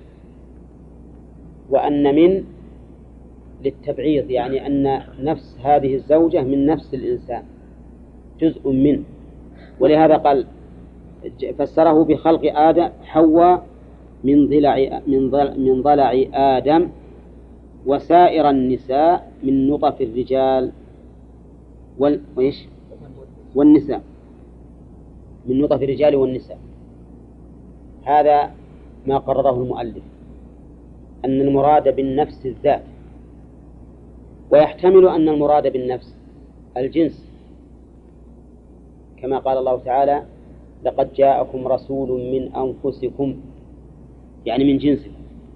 وأن من للتبعيض يعني أن نفس هذه الزوجة من نفس الإنسان جزء منه ولهذا قال فسره بخلق آدم حواء من ضلع من ضلع من ضلع آدم وسائر النساء من نطف الرجال وال وإيش والنساء من نطف الرجال والنساء. هذا ما قرره المؤلف أن المراد بالنفس الذات ويحتمل أن المراد بالنفس الجنس كما قال الله تعالى لقد جاءكم رسول من أنفسكم يعني من جنسكم.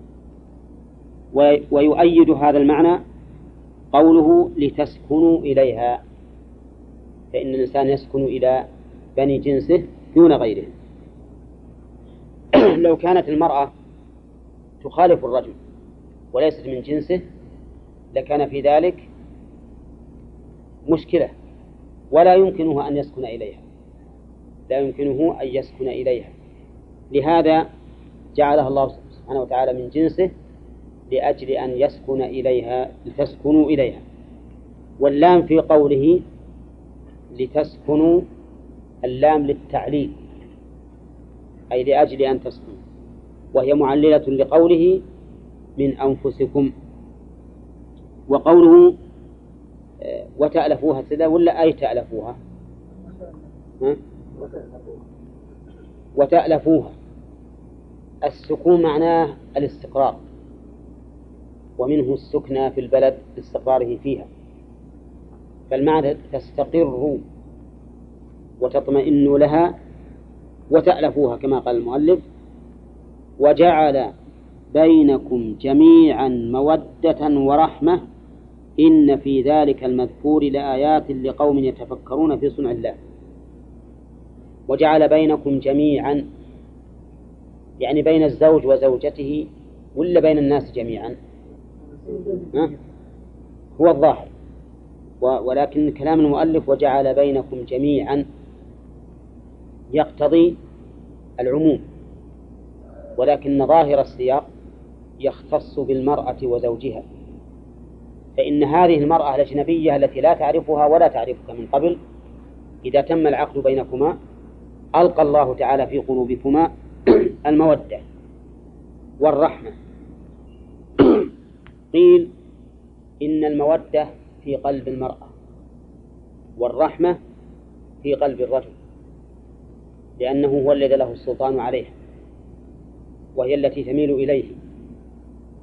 ويؤيد هذا المعنى قوله لتسكنوا إليها فإن الإنسان يسكن إلى بني جنسه دون غيره. لو كانت المرأة تخالف الرجل وليست من جنسه لكان في ذلك مشكلة ولا يمكنه أن يسكن إليها لا يمكنه أن يسكن إليها لهذا جعلها الله سبحانه وتعالى من جنسه لأجل أن يسكن إليها لتسكنوا إليها. واللام في قوله لتسكنوا اللام للتعليل أي لأجل أن تسكنوا وهي معللة لقوله من أنفسكم. وقوله وتألفوها سدا ولا أي تألفوها ها؟ وتألفوها السكون معناه الاستقرار ومنه السكنى في البلد لاستقراره فيها فالمعنى تستقر وتطمئن لها وتألفوها كما قال المؤلف وجعل بينكم جميعا مودة ورحمة إن في ذلك المذكور لآيات لقوم يتفكرون في صنع الله. وجعل بينكم جميعا يعني بين الزوج وزوجته ولا بين الناس جميعا ها؟ هو الظاهر ولكن كلام المؤلف وجعل بينكم جميعا يقتضي العموم ولكن ظاهر السياق يختص بالمرأة وزوجها فإن هذه المرأة الأجنبية التي لا تعرفها ولا تعرفك من قبل إذا تم العقد بينكما ألقى الله تعالى في قلوبكما المودة والرحمة. قيل إن المودة في قلب المرأة والرحمة في قلب الرجل لأنه هو الذي له السلطان عليها وهي التي تميل إليه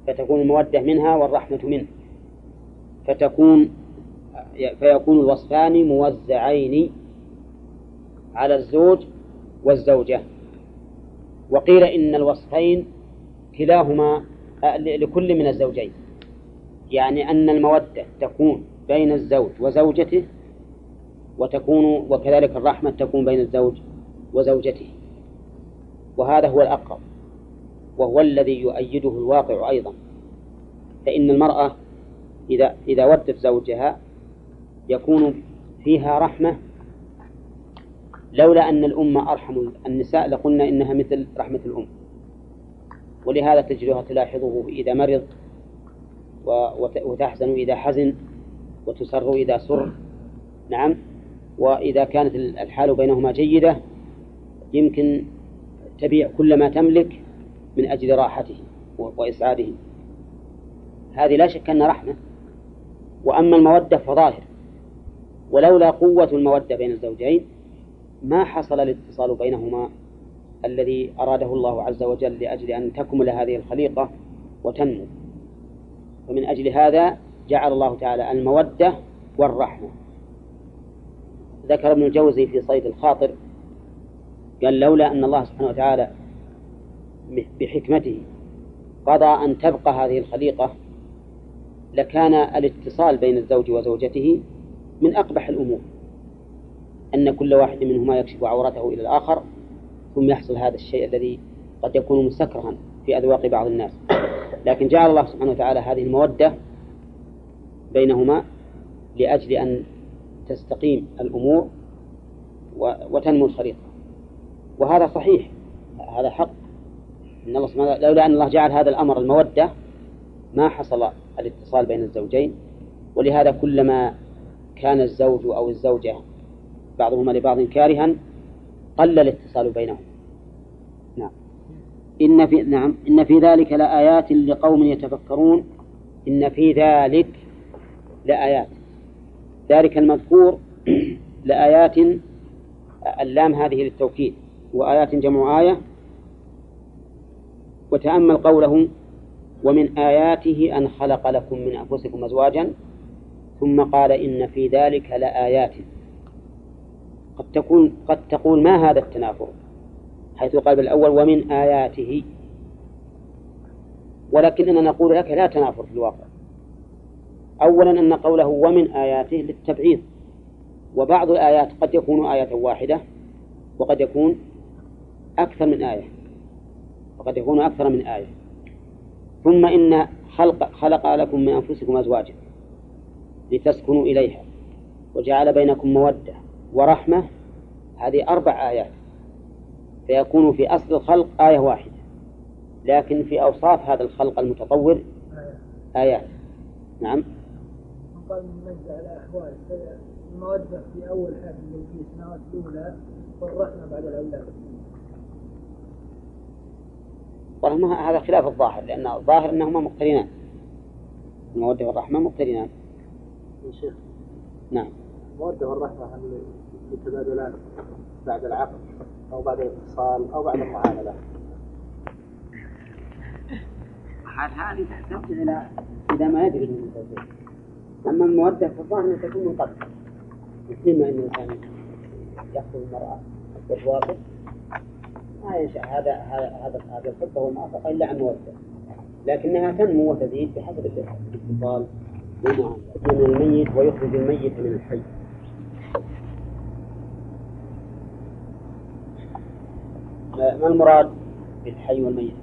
فتكون المودة منها والرحمة منه، فتكون فيكون الوصفان موزعين على الزوج والزوجة. وقيل إن الوصفين كلاهما لكل من الزوجين، يعني أن المودة تكون بين الزوج وزوجته، وتكون وكذلك الرحمة تكون بين الزوج وزوجته، وهذا هو الأقرب وهو الذي يؤيده الواقع أيضا. فإن المرأة إذا إذا ودت زوجها يكون فيها رحمة، لولا أن الأم أرحم النساء لقلنا إنها مثل رحمة الأم. ولهذا تجدها تلاحظه إذا مرض وتحزن إذا حزن وتسر إذا سر. نعم. وإذا كانت الحال بينهما جيدة يمكن تبيع كل ما تملك من أجل راحته وإسعاده. هذه لا شك أن رحمة. وأما المودة فظاهر، ولولا قوة المودة بين الزوجين ما حصل الاتصال بينهما الذي أراده الله عز وجل لأجل أن تكمل هذه الخليقة وتنمو. ومن أجل هذا جعل الله تعالى المودة والرحمة. ذكر ابن الجوزي في صيد الخاطر قال لولا أن الله سبحانه وتعالى بحكمته قضى أن تبقى هذه الخليقة لكان الاتصال بين الزوج وزوجته من أقبح الأمور، أن كل واحد منهما يكشف عورته إلى الآخر ثم يحصل هذا الشيء الذي قد يكون مستكرها في أذواق بعض الناس. لكن جعل الله سبحانه وتعالى هذه المودة بينهما لأجل أن تستقيم الأمور وتنمو الخليقة. وهذا صحيح، هذا حق. إن الله سبحانه لولا أن الله جعل هذا الأمر المودة ما حصل الاتصال بين الزوجين. ولهذا كلما كان الزوج أو الزوجة بعضهما لبعض كارها قل الاتصال بينهم. نعم. إن في نعم إن في ذلك لآيات لقوم يتفكرون. إن في ذلك لآيات، ذلك المذكور لآيات، اللام هذه للتوكيد، وآيات جمع آية. وتأمل قوله ومن آياته أن خلق لكم من أنفسكم أزواجا، ثم قال إن في ذلك لآيات. قد تكون قد تقول ما هذا التنافر، حيث قال بالأول ومن آياته، ولكننا نقول لك لا تنافر في الواقع. أولا أن قوله ومن آياته للتبعيض، وبعض الآيات قد يكون آية واحدة وقد يكون أكثر من آية وقد يكون أكثر من آية. ثم إن خلق, خلق لكم من أنفسكم أزواجا لتسكنوا إليها وجعل بينكم مودة ورحمة، هذه أربع آيات، فيكون في أصل الخلق آية واحدة، لكن في أوصاف هذا الخلق المتطور آيات. نعم. قال من على أحوال المودة في أول حال في السنوات الأولى والرحمة بعد الأولاد. ورحمة هذا خلاف الظاهر، لأن الظاهر أنهما مقترنان، المودة والرحمة مقترنان. شيخ. نعم. المودة والرحمة هل يتبادلان بعد العقد أو بعد الاتصال أو بعد المعاملة؟ هذه تحتاج إلى إذا ما يدري من الزوجين. أما المودة فالظاهر أنها تكون من قبل، مثل ما أن الإنسان يأخذ المرأة والواقف ما يشاء هذا هذا هذا هذا الحب والموافقة إلا عن مودة، لكنها تنمو وتزيد بحسب الاتصال والمعاملة. من الميت ويخرج الميت من الحي. ما المراد بالحي والميت؟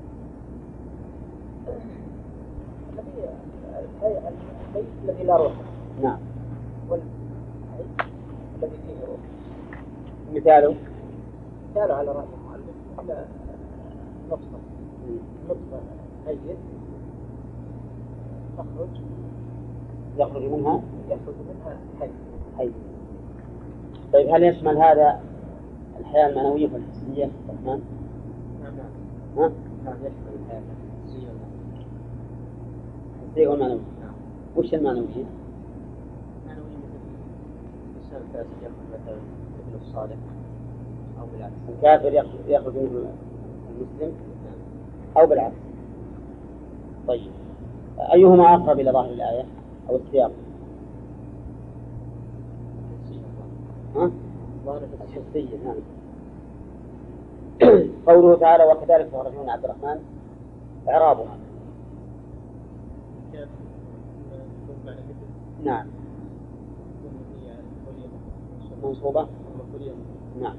الحي الذي لا روح. نعم. والحي الذي فيه روح. مثاله؟ مثاله على رأي المؤلف مثل نطفة نطفة ميت تخرج يخرج منها يخرج منها حي. حي. طيب هل يشمل هذا الحياة المعنوية والحسية الرحمن؟ نعم نعم. ها؟ نعم يشمل الحياة الحسية والمعنوية. الحسية والمعنوية. نعم. وش المعنوية؟ المعنوية مثل الإنسان الفاسد يخرج مثلا مثل الصالح أو بالعكس. الكافر يخرج منه المسلم أو بالعكس. طيب أيهما أقرب إلى ظاهر الآية أو السياق؟ ها؟ الحسية. نعم. قوله تعالى وكذلك تخرجون عبد الرحمن إعرابها. نعم. منصوبة. نعم.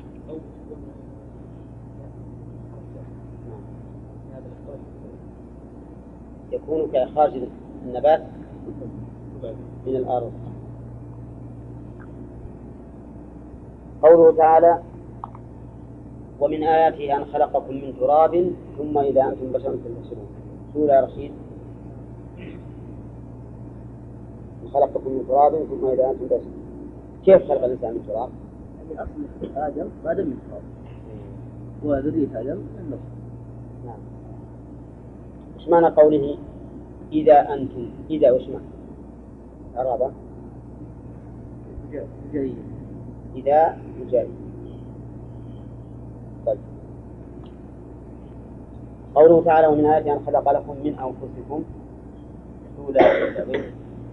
يكون كإخراج النبات من الأرض. قوله تعالى ومن آياته أن خلقكم من تراب ثم إذا أنتم بشر تنتشرون. شو يا رشيد؟ خلقكم من تراب ثم إذا أنتم بشر. كيف خلق الإنسان من تراب؟ يعني أصل آدم آدم من تراب وذرية آدم من نطفة. نعم. وش معنى قوله إذا أنتم؟ إذا وش معنى؟ عرابة جاي إذا جاي. طيب. قوله تعالى ومن آياته أن خلق لكم من أنفسكم أولى تأويل.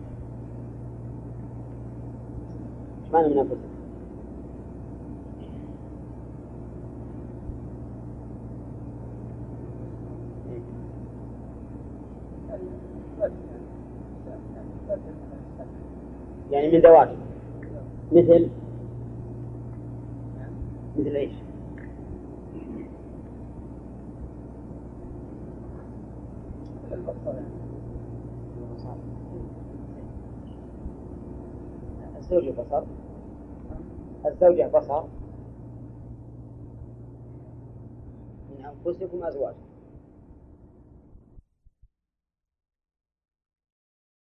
وش معنى من أنفسكم؟ يعني من ذواتكم مثل مثل ايش؟ الزوجة بصر الزوجة بصر من أنفسكم أزواج